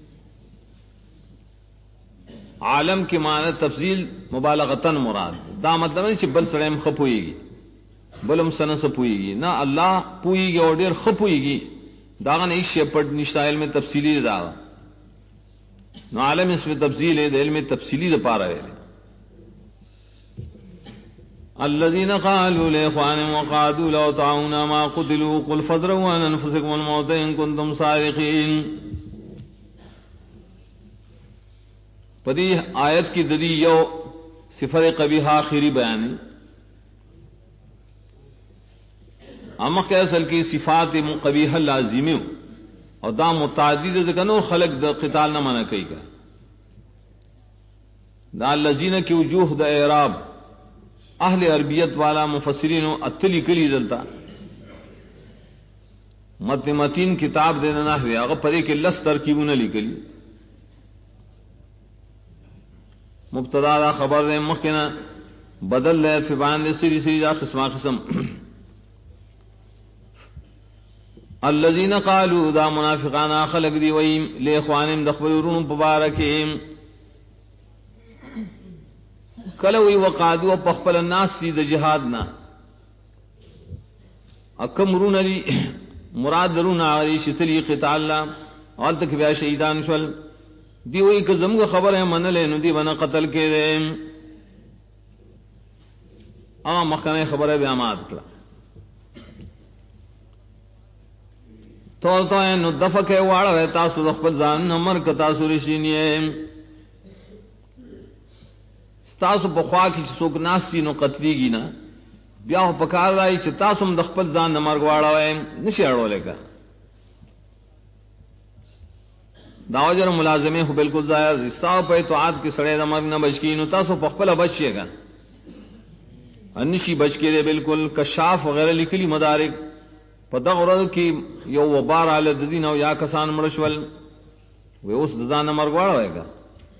عالم کی معنی تفصیل مبالغتن مراد دا مطلب ہے کہ بل سڑیم خپوئیگی بلم سن سپوئیگی نہ اللہ پوئیگی اور دیر خپوئیگی داغن اس شپٹ نشتا علم تفصیلی دا نہ عالم اس میں تفصیل ہے علم تفصیلی دا پا رہے الذين قالوا لاخوانهم وقعدوا لو طاعونا ما قتلوا قل فادروا عن انفسكم الموت ان كنتم صادقين پدی آیت کی ددی یو صفت قبیحہ آخری بیان اما کہ اصل کی صفات قبیحہ لازمی اور دا متعدد ذکر خلق دا قتال نہ منع کئی کا دا الذین کی وجوہ دا اعراب اہل عربیت والا مفسرین اتلی کلی دلتا متین کتاب دینا نہ ہوئے اگر پدے کے لس ترکیبوں نہ لکلی مبتدا دا خبر دے مخنا بدل لے فبان دے سری سری دا قسم الذين قالوا دا منافقان خلق دی ویم لے اخوانم دخبرون مبارکیم کلوی وقادو پخپل الناس سی دا جہادنا اکمرون علی مراد درون علی شتلی قتال لا اور تک بیا شہیدان شول دی وہی کہ زمگ خبر ہے من لے ندی بنا قتل کے دے مخنے خبر ہے بیامات کلا تو نو دفق ہے واڑا ہے تاسو دخبت زان نمر کا تاسو رشینی ہے تاسو بخوا کی سوک ناستی نو قتلی گی نا بیاو پکار رائی چھ تاسو دخبت زان نمر گواڑا ہے نشی اڑو لے کا داوجر ملازمے ہو بالکل ظاہر استاو پہ تو عاد کی سڑے دمر نہ بچکین تاسو پخپل بچئے گا انشی بچ کے دے بالکل کشاف وغیرہ لکلی مدارک پتہ غرض کی یو وبار علی دین او یا کسان مرشول وہ اس دزان مرغواڑ ہوئے گا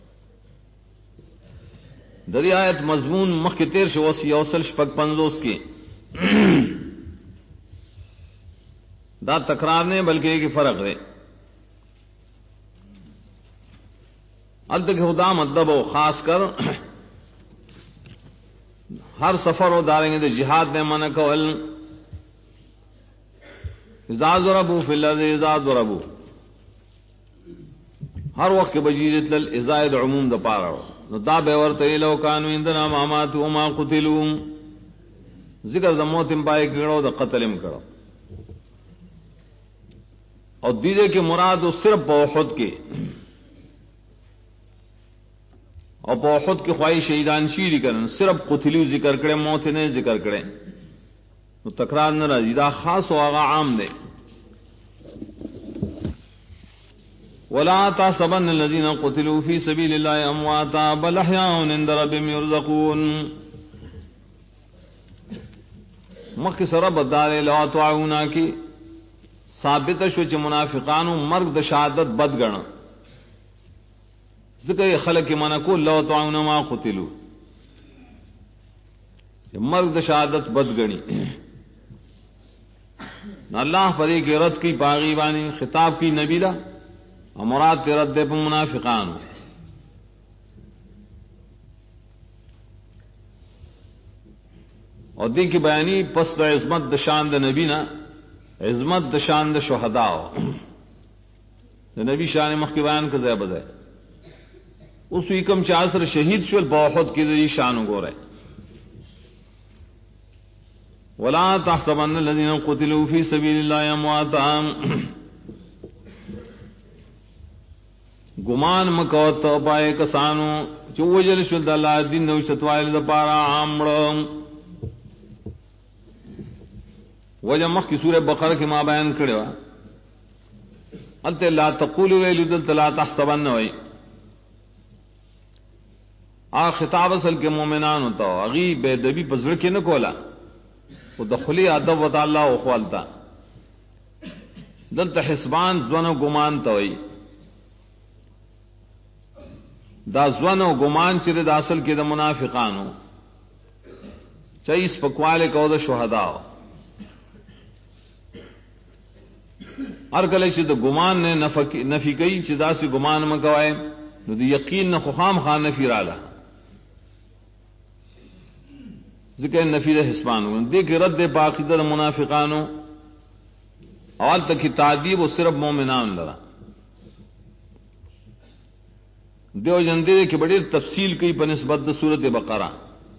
دری آیت مضمون مخ کے تیر شو سی اوصل شپک پنزوس کی دا تکرار نے بلکہ ایک فرق ہے التک خدا مطلب ہو خاص کر ہر سفر ہو داریں گے جہاد نے منع کول اذا ضربوا فی الارض اذا ضربوا ہر وقت کے بجیرت لل ازائد عموم دا پارا نو دا بے ورتے لو کانوا عندنا ما ماتوا وما قتلوا ذکر دا موت پائے کرو دا قتلم کرو اور دیدے کہ مراد صرف احد کے اور احد کی خواہش شہیدان شیری کرن صرف قتلیو ذکر کرے موت نے ذکر کرے تو تکرار نہ راضی دا خاص و آغا عام دے ولا تحسبن الذين قتلوا في سبيل الله امواتا بل احياء عند ربهم يرزقون مخ سر بدال لا تعاونا کی ثابت شو چ منافقان مرگ د شہادت بد گنا ذکر خلق من کو لا تعاونا ما قتلوا مرگ د شہادت بد گنی اللہ پری کے رد کی باغی بانی خطاب کی نبی دا مراد رد پہ منافقان اور دی کی بیانی پس عظمت دشاند نبی نا عظمت دشاند شہداء نبی شان مخ کی بیان کا زیب ہے اس ویکم چاسر شہید شول بوحد کی دی شان گو رہے ولا تحسبن الذين قتلوا في سبيل الله امواتا گمان مکو تو پائے کسانو جو وجل شول د الله دین نو شتوایل د پارا عامړم وجمع کی سورہ بقرہ کی ما بیان کړو انت لا تقولوا ویل لا تحسبن وی خطاب اصل کے مومنان ہوتا اغي بے دبی پزړه کې نه کولا او دخلی ادب وتعالى او خپلتا دلته حسبان ځونو ګمان ته وی دا ځونو ګمان چې د اصل کې د منافقانو چایس پکواله کو د شهدا ہر کله چې د ګمان نه نفي کوي چې دا سي ګمان مکوای نو د یقین نه خام خان نفي رااله ذکر نفی د حسبانو دیکھ رد باقیدہ منافقانو اول تک کی تعذیب و صرف مومنان لرا دیو جندے کی بڑی تفصیل کی بنسبت سورۃ بقرہ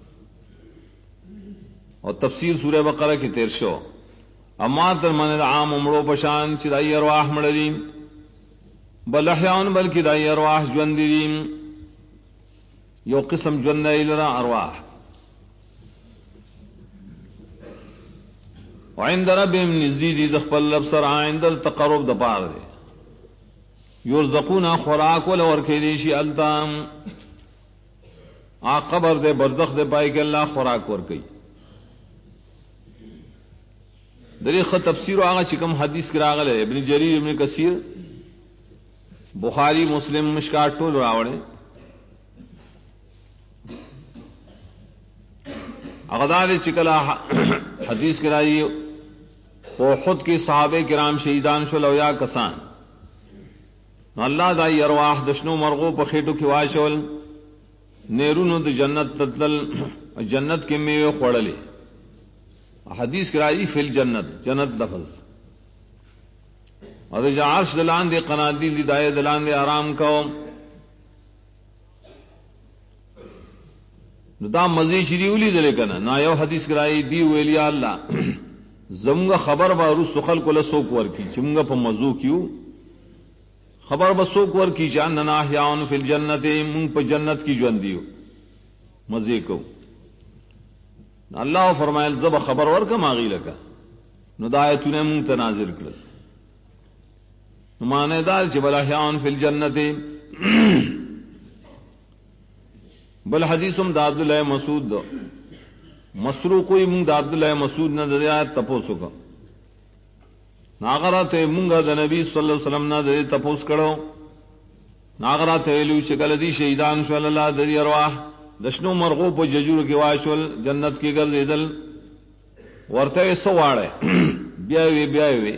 اور تفسیر سورہ بقرہ کی 13 اما تر من العام عمرو پشان چدائی ارواح مڑلیم بل احیان بلکہ دائی ارواح جوندریم یو قسم جوند لرا ارواح وعند ربهم نزدیدی دخپل لبسر عند التقرب دپار دے یرزقون خوراک ولور کیدیشی التام قبر دے برزخ دے پائی کہ اللہ خوراک ور کئی دریخ تفسیر آغا چکم حدیث کراغل ہے ابن جریر ابن کثیر بخاری مسلم مشکات ٹول راوڑے اغدار چکلا حدیث کرائی وہ خود کی صحابہ کرام شہیدان شول او یا کسان اللہ دائی ارواح دشنو مرغو پخیٹو کی واشول نیرونو د جنت تدل جنت کے میوے خوڑلے حدیث کرائی فی الجنت جنت لفظ اور عرش دلان دے قنادیل دی دائے دلان دے آرام کو دا مزی شری اولی دلے کنا نا یو حدیث کرائی دی ویلی اللہ زمگا خبر با روز سخل کو لسوک ور کی چمگا پا مزو کیو خبر با سوک ور کی چاننا احیاؤن فی الجنت منگ پا جنت کی جوان دیو مزے کو اللہ فرمائل زب خبر ور کا ماغی لکا نو دا آیتو نے منگ تناظر کرد نمانے دار چی بل احیاؤن فی الجنت بل حدیثم دا عبداللہ مسعود دو مسروقوی منگ دا عبداللہ مسعود نہ دے آیت تپوسو کا ناغرات منگا دا نبی صلی اللہ علیہ وسلم نہ دے تپوس کرو ناغرات ایلو چکل دی شہیدان شوال اللہ دی ارواح دشنو مرغو پا ججور کی واشول جنت کی گرد ایدل ورطے سواڑے بیاوی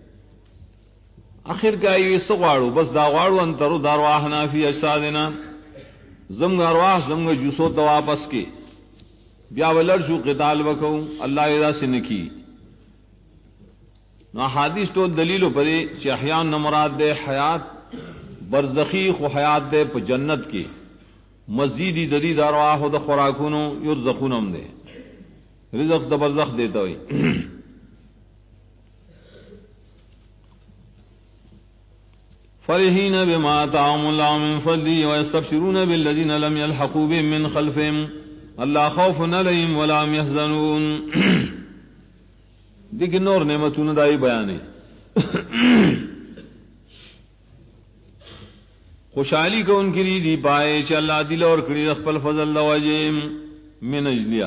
آخر کا ایوی سواڑو بس دا واڑو انترو دارواحنا فی اجسادنا زمگ ارواح زمگ جسو تو واپس کی بیا ولر شو قتال وکو اللہ اذا سنکی نو حدیث تو دلیل پدی چې احیان نہ مراد دے حیات برزخی خو حیات دے په جنت کی مزیدی ددی ارواح د خوراکونو یرزقونم دے رزق د برزخ دیتا ہوئی فرحین بما آتاهم الله من فضله ويستبشرون بالذين لم يلحقوا بهم من خلفهم اللہ خوف علیہم ولا هم يحزنون دیکھ نور نعمتوں دائی بیانے خوشحالی کو ان کی دی پائے چ اللہ دل اور کڑی رخل فضل لواجم من اجلیا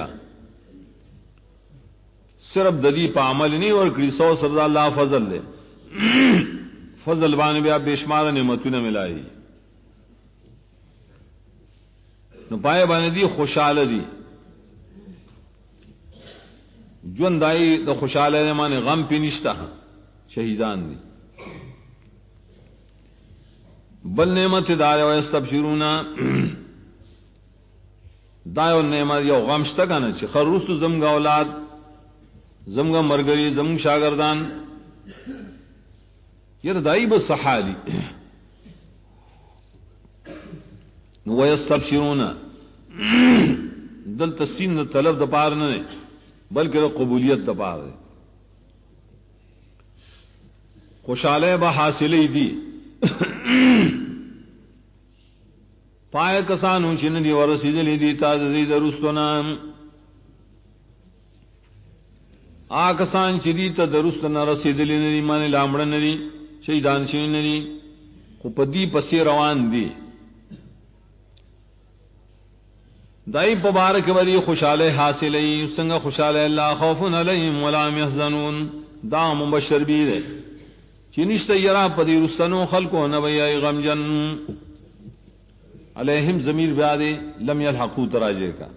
صرف دلی پا عمل نہیں اور کڑی 100 سردا اللہ فضل لے فضل بان بیا بے شمار نعمتوں نے ملائی نو پائے بانے دی خوشحال دی جون دائی دا خوشحال ہے مانے غم پی نشتا شہیدان دی بل نعمت دائے و استبشرون دائے و نعمت یو غم شتا کانا چی خروس زمگا اولاد زمگا مرگری زمگ شاگردان یہ دائی بس صحالی ويستبشرون دل تسین طلب د پار نه بلکہ قبولیت د پار ہے. خوشالے با حاصلی دی پائے کسانو چن دی ورسیدلی دی تا دی درستنا آکسان چی دی تا درستنا رسیدلی ندی مانی لامڑن ندی شیدان شوین ندی خو پا دی پسی روان دی دائی پبارک ودی خوشالے حاصلی سنگ خوشالے اللہ خوفن علیہم ولا محزنون دا مبشر بھی دے چینشت یرا پدی رسنو خلقو نبی آئی غمجن علیہم ضمیر بیادے لم یلحقو تراجے کا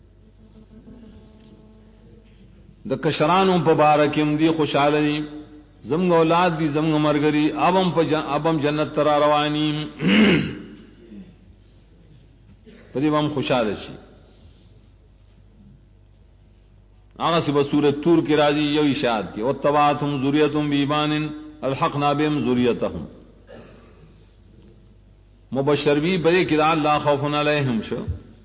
دا کشرانو پبارکم دی خوشالی زمگ اولاد دی زمگ مرگری ابم جنت ترا روانیم پدی بام خوشحال شي. آغا سی بسورت تور کی راضی یو اشارت کی واتبعتهم ذریتهم بایمان الحقنا بهم ذریتهم مبشر بھی بڑے کردار لا خوف علیہم شو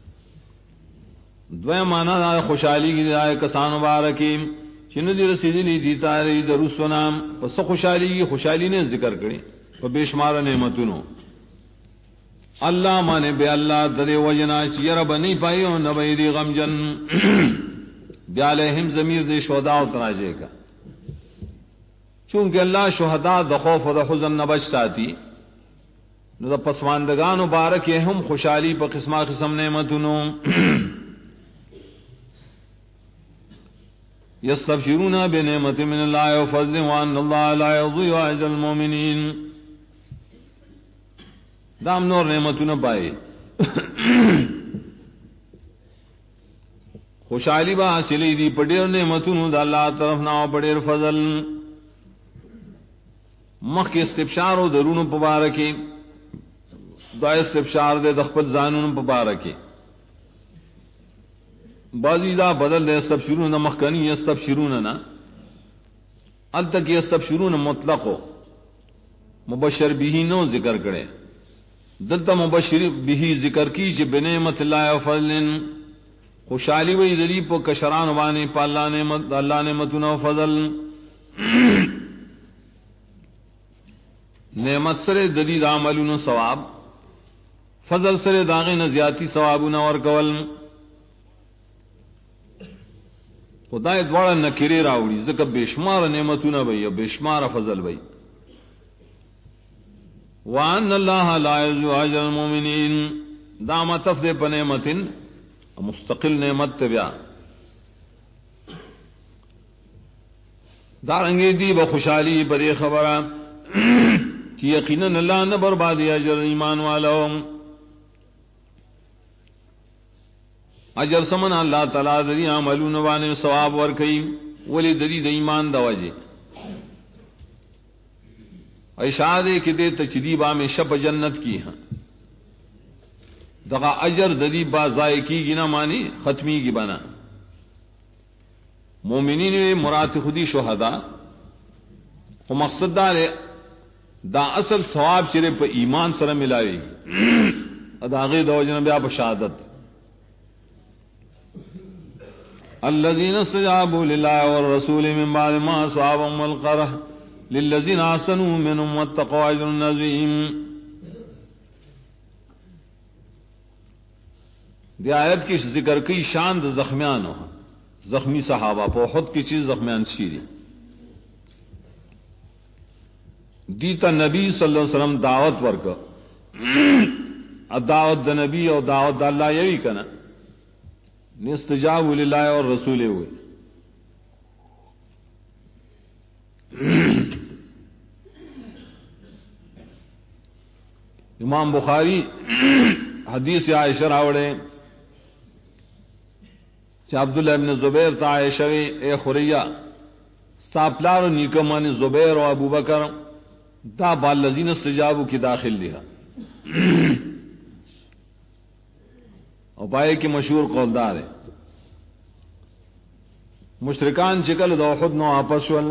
دوے مانا خوشحالی کی رائے کسان مبارکی چن دی رسیدلی دیتا ری درست و نام پس خوشحالی کی خوشحالی نے ذکر کریں تو بے شمار نعمتونو اللہ مانے بے اللہ درے وجنا چیر بنی پائیو نبی دی غمجن بیالہم ضمیر دے شہداء اتراجے کا چونکہ اللہ شہداء دا خوف و دا حزن نبچ ساتی نو دا پسماندگان مبارک ہم خوشحالی پا قسمہ قسم نعمتونو یستبشرون بنعمت من اللہ و فضل وان اللہ لا یضیع اجر المؤمنین دام نور نعمتوں پائے خوشحالی با حاصلی دی پڑیر نعمتوں دا اللہ طرف ناو پڑیر فضل مخ کے استبشار و درون پبارکی دا استبشار دے دخپت زانون پبارکی بعضی دا بدل دے استبشرون مخکنی استبشرون نا التک استبشرون مطلق ہو مبشر بھی نو ذکر کرے دلتا مبشر بھی ذکر کی چھ بنعمت اللہ و فضل خوشحالی وی ذریب و کشران وانے پا اللہ نعمتنا و فضل نعمت سرے ددید عملون ثواب فضل سرے داغین زیادتی ثوابون ورکول خدای دوارا نکرے راوڑی ذکر بیشمار نعمتنا بھئی بیشمار فضل بھئی وان اللہ لا یضیع اجر المؤمنین دام تفدے پا نعمت مستقل نعمت تبیا دارنگی دی بخوشحالی بری خبرہ کہ یقیناً اللہ نہ بربادی اجر ایمان والا اجر سمن اللہ تعالیٰ دری عملون وانے ثواب ورکی ولی دری د ایمان دواجے اشارے کہ دے تجریبہ میں شپ جنت کی ہیں دغا اجر دری با ذائقی کی نہ مانی ختمی کی بنا مومنین مراد خودی شہداء و مقصد دار دا اصل ثواب چرے پہ ایمان سر ملاوے گی اداغی دوجن بیا بشہادت الذين استجابوا لله والرسول من بعد ما أصابهم القرح للذين أحسنوا منهم واتقوا أجر عظيم. دی آیت کی ذکر کی شان زخمیان زخمی صحابہ پہ خود کی چیز زخمیان شیری دیتا نبی صلی اللہ علیہ وسلم دعوت ورک دعوت دا نبی اور دعوت دا اللہ یہی کنا نستجاب للہ اور رسول ہوئے امام بخاری حدیث عائشہ راوڑے چا عبداللہ ابن زبیر تا عائشہ اے خریہ ساپلار نیکمان زبیر و ابو بکر دا بالذین استجابوا کی داخل لیا اور پائے کی مشہور قولدار ہے مشرکان چکل دا احد نو آپس ول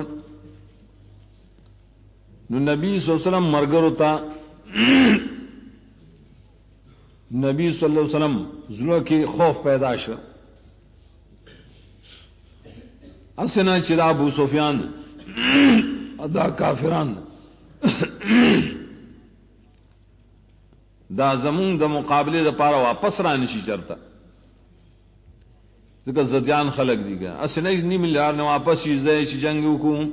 نو نبی صلی اللہ علیہ وسلم مرگر ہوتا نبی صلی اللہ علیہ وسلم زلو کی خوف پیدا شو اسنا چرا ابو سفیان ادا کافران دا زمون د مقابله د پاره واپس را نشي چرتا ځکه زديان خلق دي ګا اسنه نی مليار نه واپس شي زې چې جنگ وکړو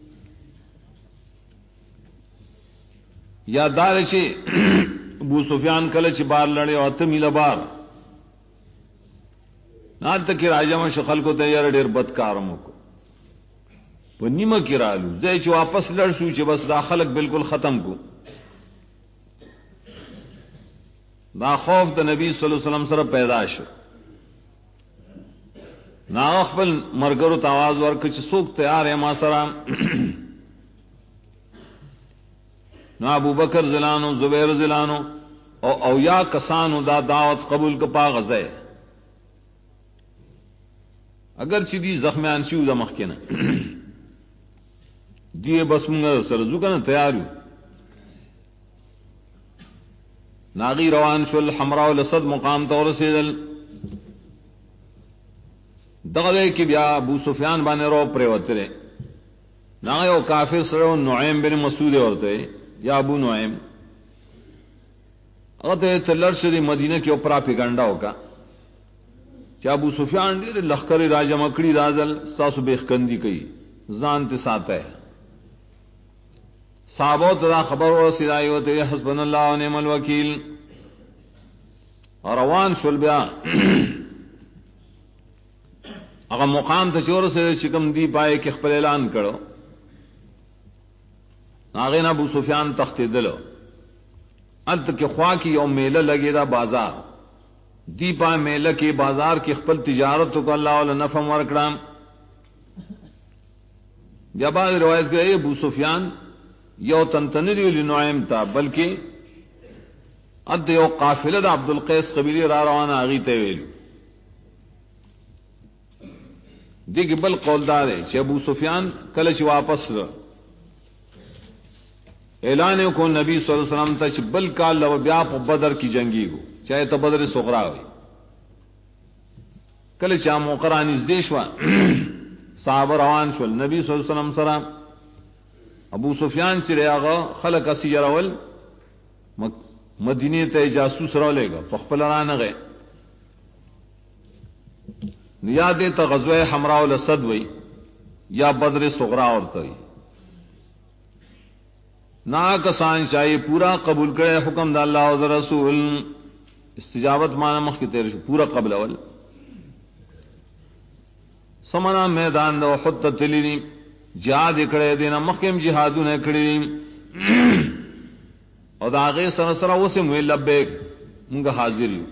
یادار چې ابو سفیان کله چې بار لړې او ته میله بار نه ته کې راځم شخل کو ته یار ډېر بدکارم کو په نیمه کې رالو زې چې واپس لړ شو چې بس دا خلق بالکل ختم کو دا خوف د نبی صلی الله علیه وسلم سره پیدا شو نا خپل مرګرو ته आवाज ورکړ چې څوک تیار ہے ما سره نو ابو بکر زلانو زبیر زلانو او یا کسانو دا دعوت قبول کپا غزه اگر چې دی زخمیان شي د مخکنه دی بس موږ سره ځو کنه تیار یو ناغی روان شل حمراء الاسد مقام ته ورسېدل دغه کې بیا ابو سفیان باندې رو پریوتره نا یو کافر سره نعیم بن مسعود ورته یا ابو نعیم هغه ته لړشري مدینه کې او پراپګاندا وکا چې ابو سفیان ډېر لخر راجم کړي راځل ساسو بخکندي کوي ځان ته ساته صحابو ته خبر ورسېدای او ته حسبنا الله ونعم الوکیل روان شول بیا هغه مقام ته چور سره چې کوم دی پای کې خپل اعلان کړو هغه نه ابو سفیان تختیدل انت کې خوا کې یو میله لګی دا بازار دی پای میله کې بازار کې خپل تجارت کو الله ول نفع ورکړم بیا بعد روایت کې ابو سفیان یو تنتنری لنعیم تا بلکہ اد یو قافله د عبد القیس قبیله را روانه اغي ته ویل دیګ بل قولدار چې ابو سفیان کله چې واپس را اعلان کو نبی صلی الله علیه وسلم ته چې بل کال لو بیا په بدر کی جنگي کو چاہے ته بدر صغرا وي کله چې موقران نږدې شو صحابه روان شول نبی صلی الله علیه وسلم سره ابو سفیان چې راغه خلق اسیرول مدینه ته جاسوس را لګا په خپل رانغه نیاده ته غزوه حمراء الاسد وی یا بدر صغرا ورته وی نا کسان چاہیے پورا قبول کرے حکم د الله او رسول استجابت معنی مخ کی تیر پورا قبل اول سمنا میدان د احد تللی جہاد کړه دینا مخکم جهادونه کړی او دا هغه سره سره وسم وی لبیک موږ حاضر یو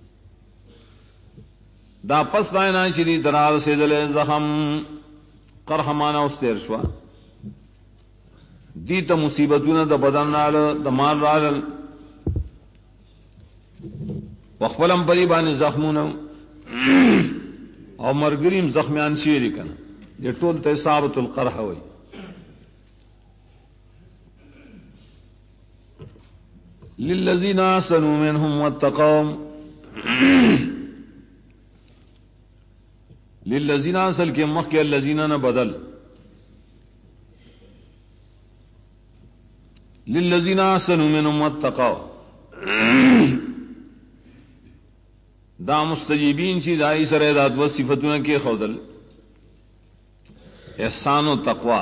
دا پس وینا چې درار سیدل زخم قرحمانه او استیر شو دی ته مصیبتونه د بدن رال د مال رال وخپلم پری باندې زخمونه او مرګریم زخمیان شي لیکنه یہ ټول ته اصابت القرح وي للذین احسنوا منهم واتقوا للذین اصل کے مخ کے الذین نہ بدل للذین احسنوا منهم واتقوا دا مستجیبین چی دائی سر داد و صفتوں کے خودل احسان و تقوی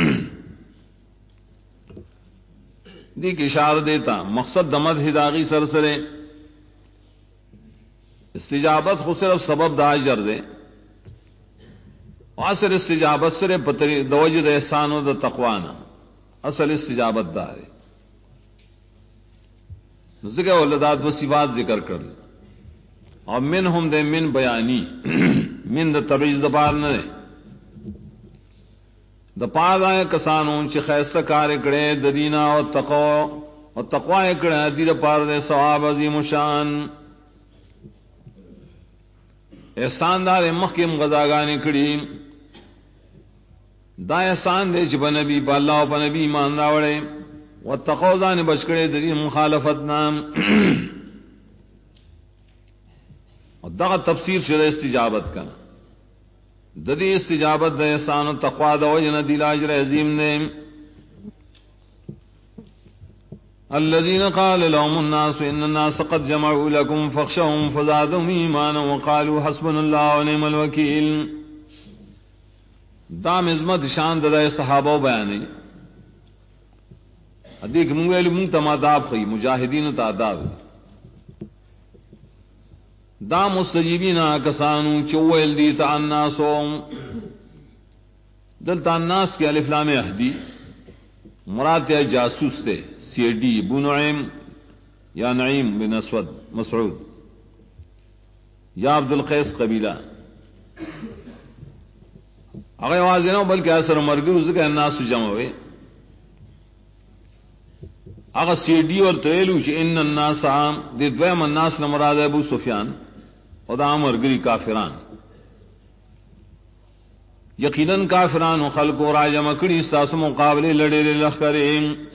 دیکھ اشارہ دیتا مقصد دمد ہداغی سرسرے استجابت خود صرف سبب دا اجر دے اصل استجابت سرے پتری دوجد احسان و دا تقوانا اصل استجابت دا ہے ذکر ولدات و صفات ذکر کر لے اور من ہم دے من بیانی من دا تبعیض دبار نہ دے د پاغه کسانو چې خیسته کار کړي د دینا او تقوا کړي د دې لپاره د ثواب عظیم شان احسان دار مخکم غزاګانې کړي دا احسان دې چې په نبی په الله او په نبی ایمان راوړي او تقوا ځان بچ کړي د دې مخالفت نام اور دغه تفسیر شده استجابت کنا ددی استجابت د احسان و تقوا د وجنه دی اجر عظیم نے الذين قال لهم الناس ان الناس قد جمعوا لكم فاخشوهم فزادهم ایمانا وقالوا حسبنا الله ونعم الوکیل. دام عظمت شان د صحابہ بیان ادیک منگ ویل منگ تماداب خی مجاہدین تا آداب دا مستجیبین کسانو چویل دی تا الناسو دل تا الناس کی الف لام احدی مراد ہے جاسوس تے سی ڈی ابو نعیم یا نعیم بن اسود مسعود یا عبد القیس قبیلہ اگر واضح نہ بلکہ اثر مرگر اس کا الناس جمع ہوئے اگر سی ڈی اور تریلو ان الناس عام دی دویم الناس نمراد ابو سفیان اور دا مرگری کافران یقیناً کافران و خلق و راجہ مکڑی ساس مقابلے لڑے لخکرے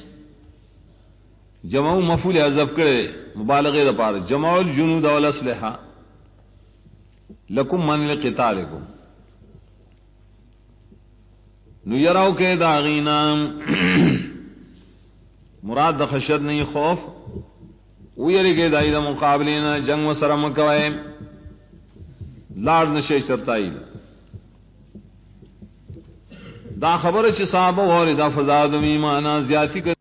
جمع مفعول حذف کرے مبالغے دا پار جمع الجنود والاسلحہ لکم من لقتالکم نو یراو کے داغینا مراد دا خشد نہیں خوف ویری کے دائی دا مقابلینا جنگ و سرم کوئے لار نشے شرطائی دا خبر چی صحابہ اور دا فزادم ایمانا زیادتی کر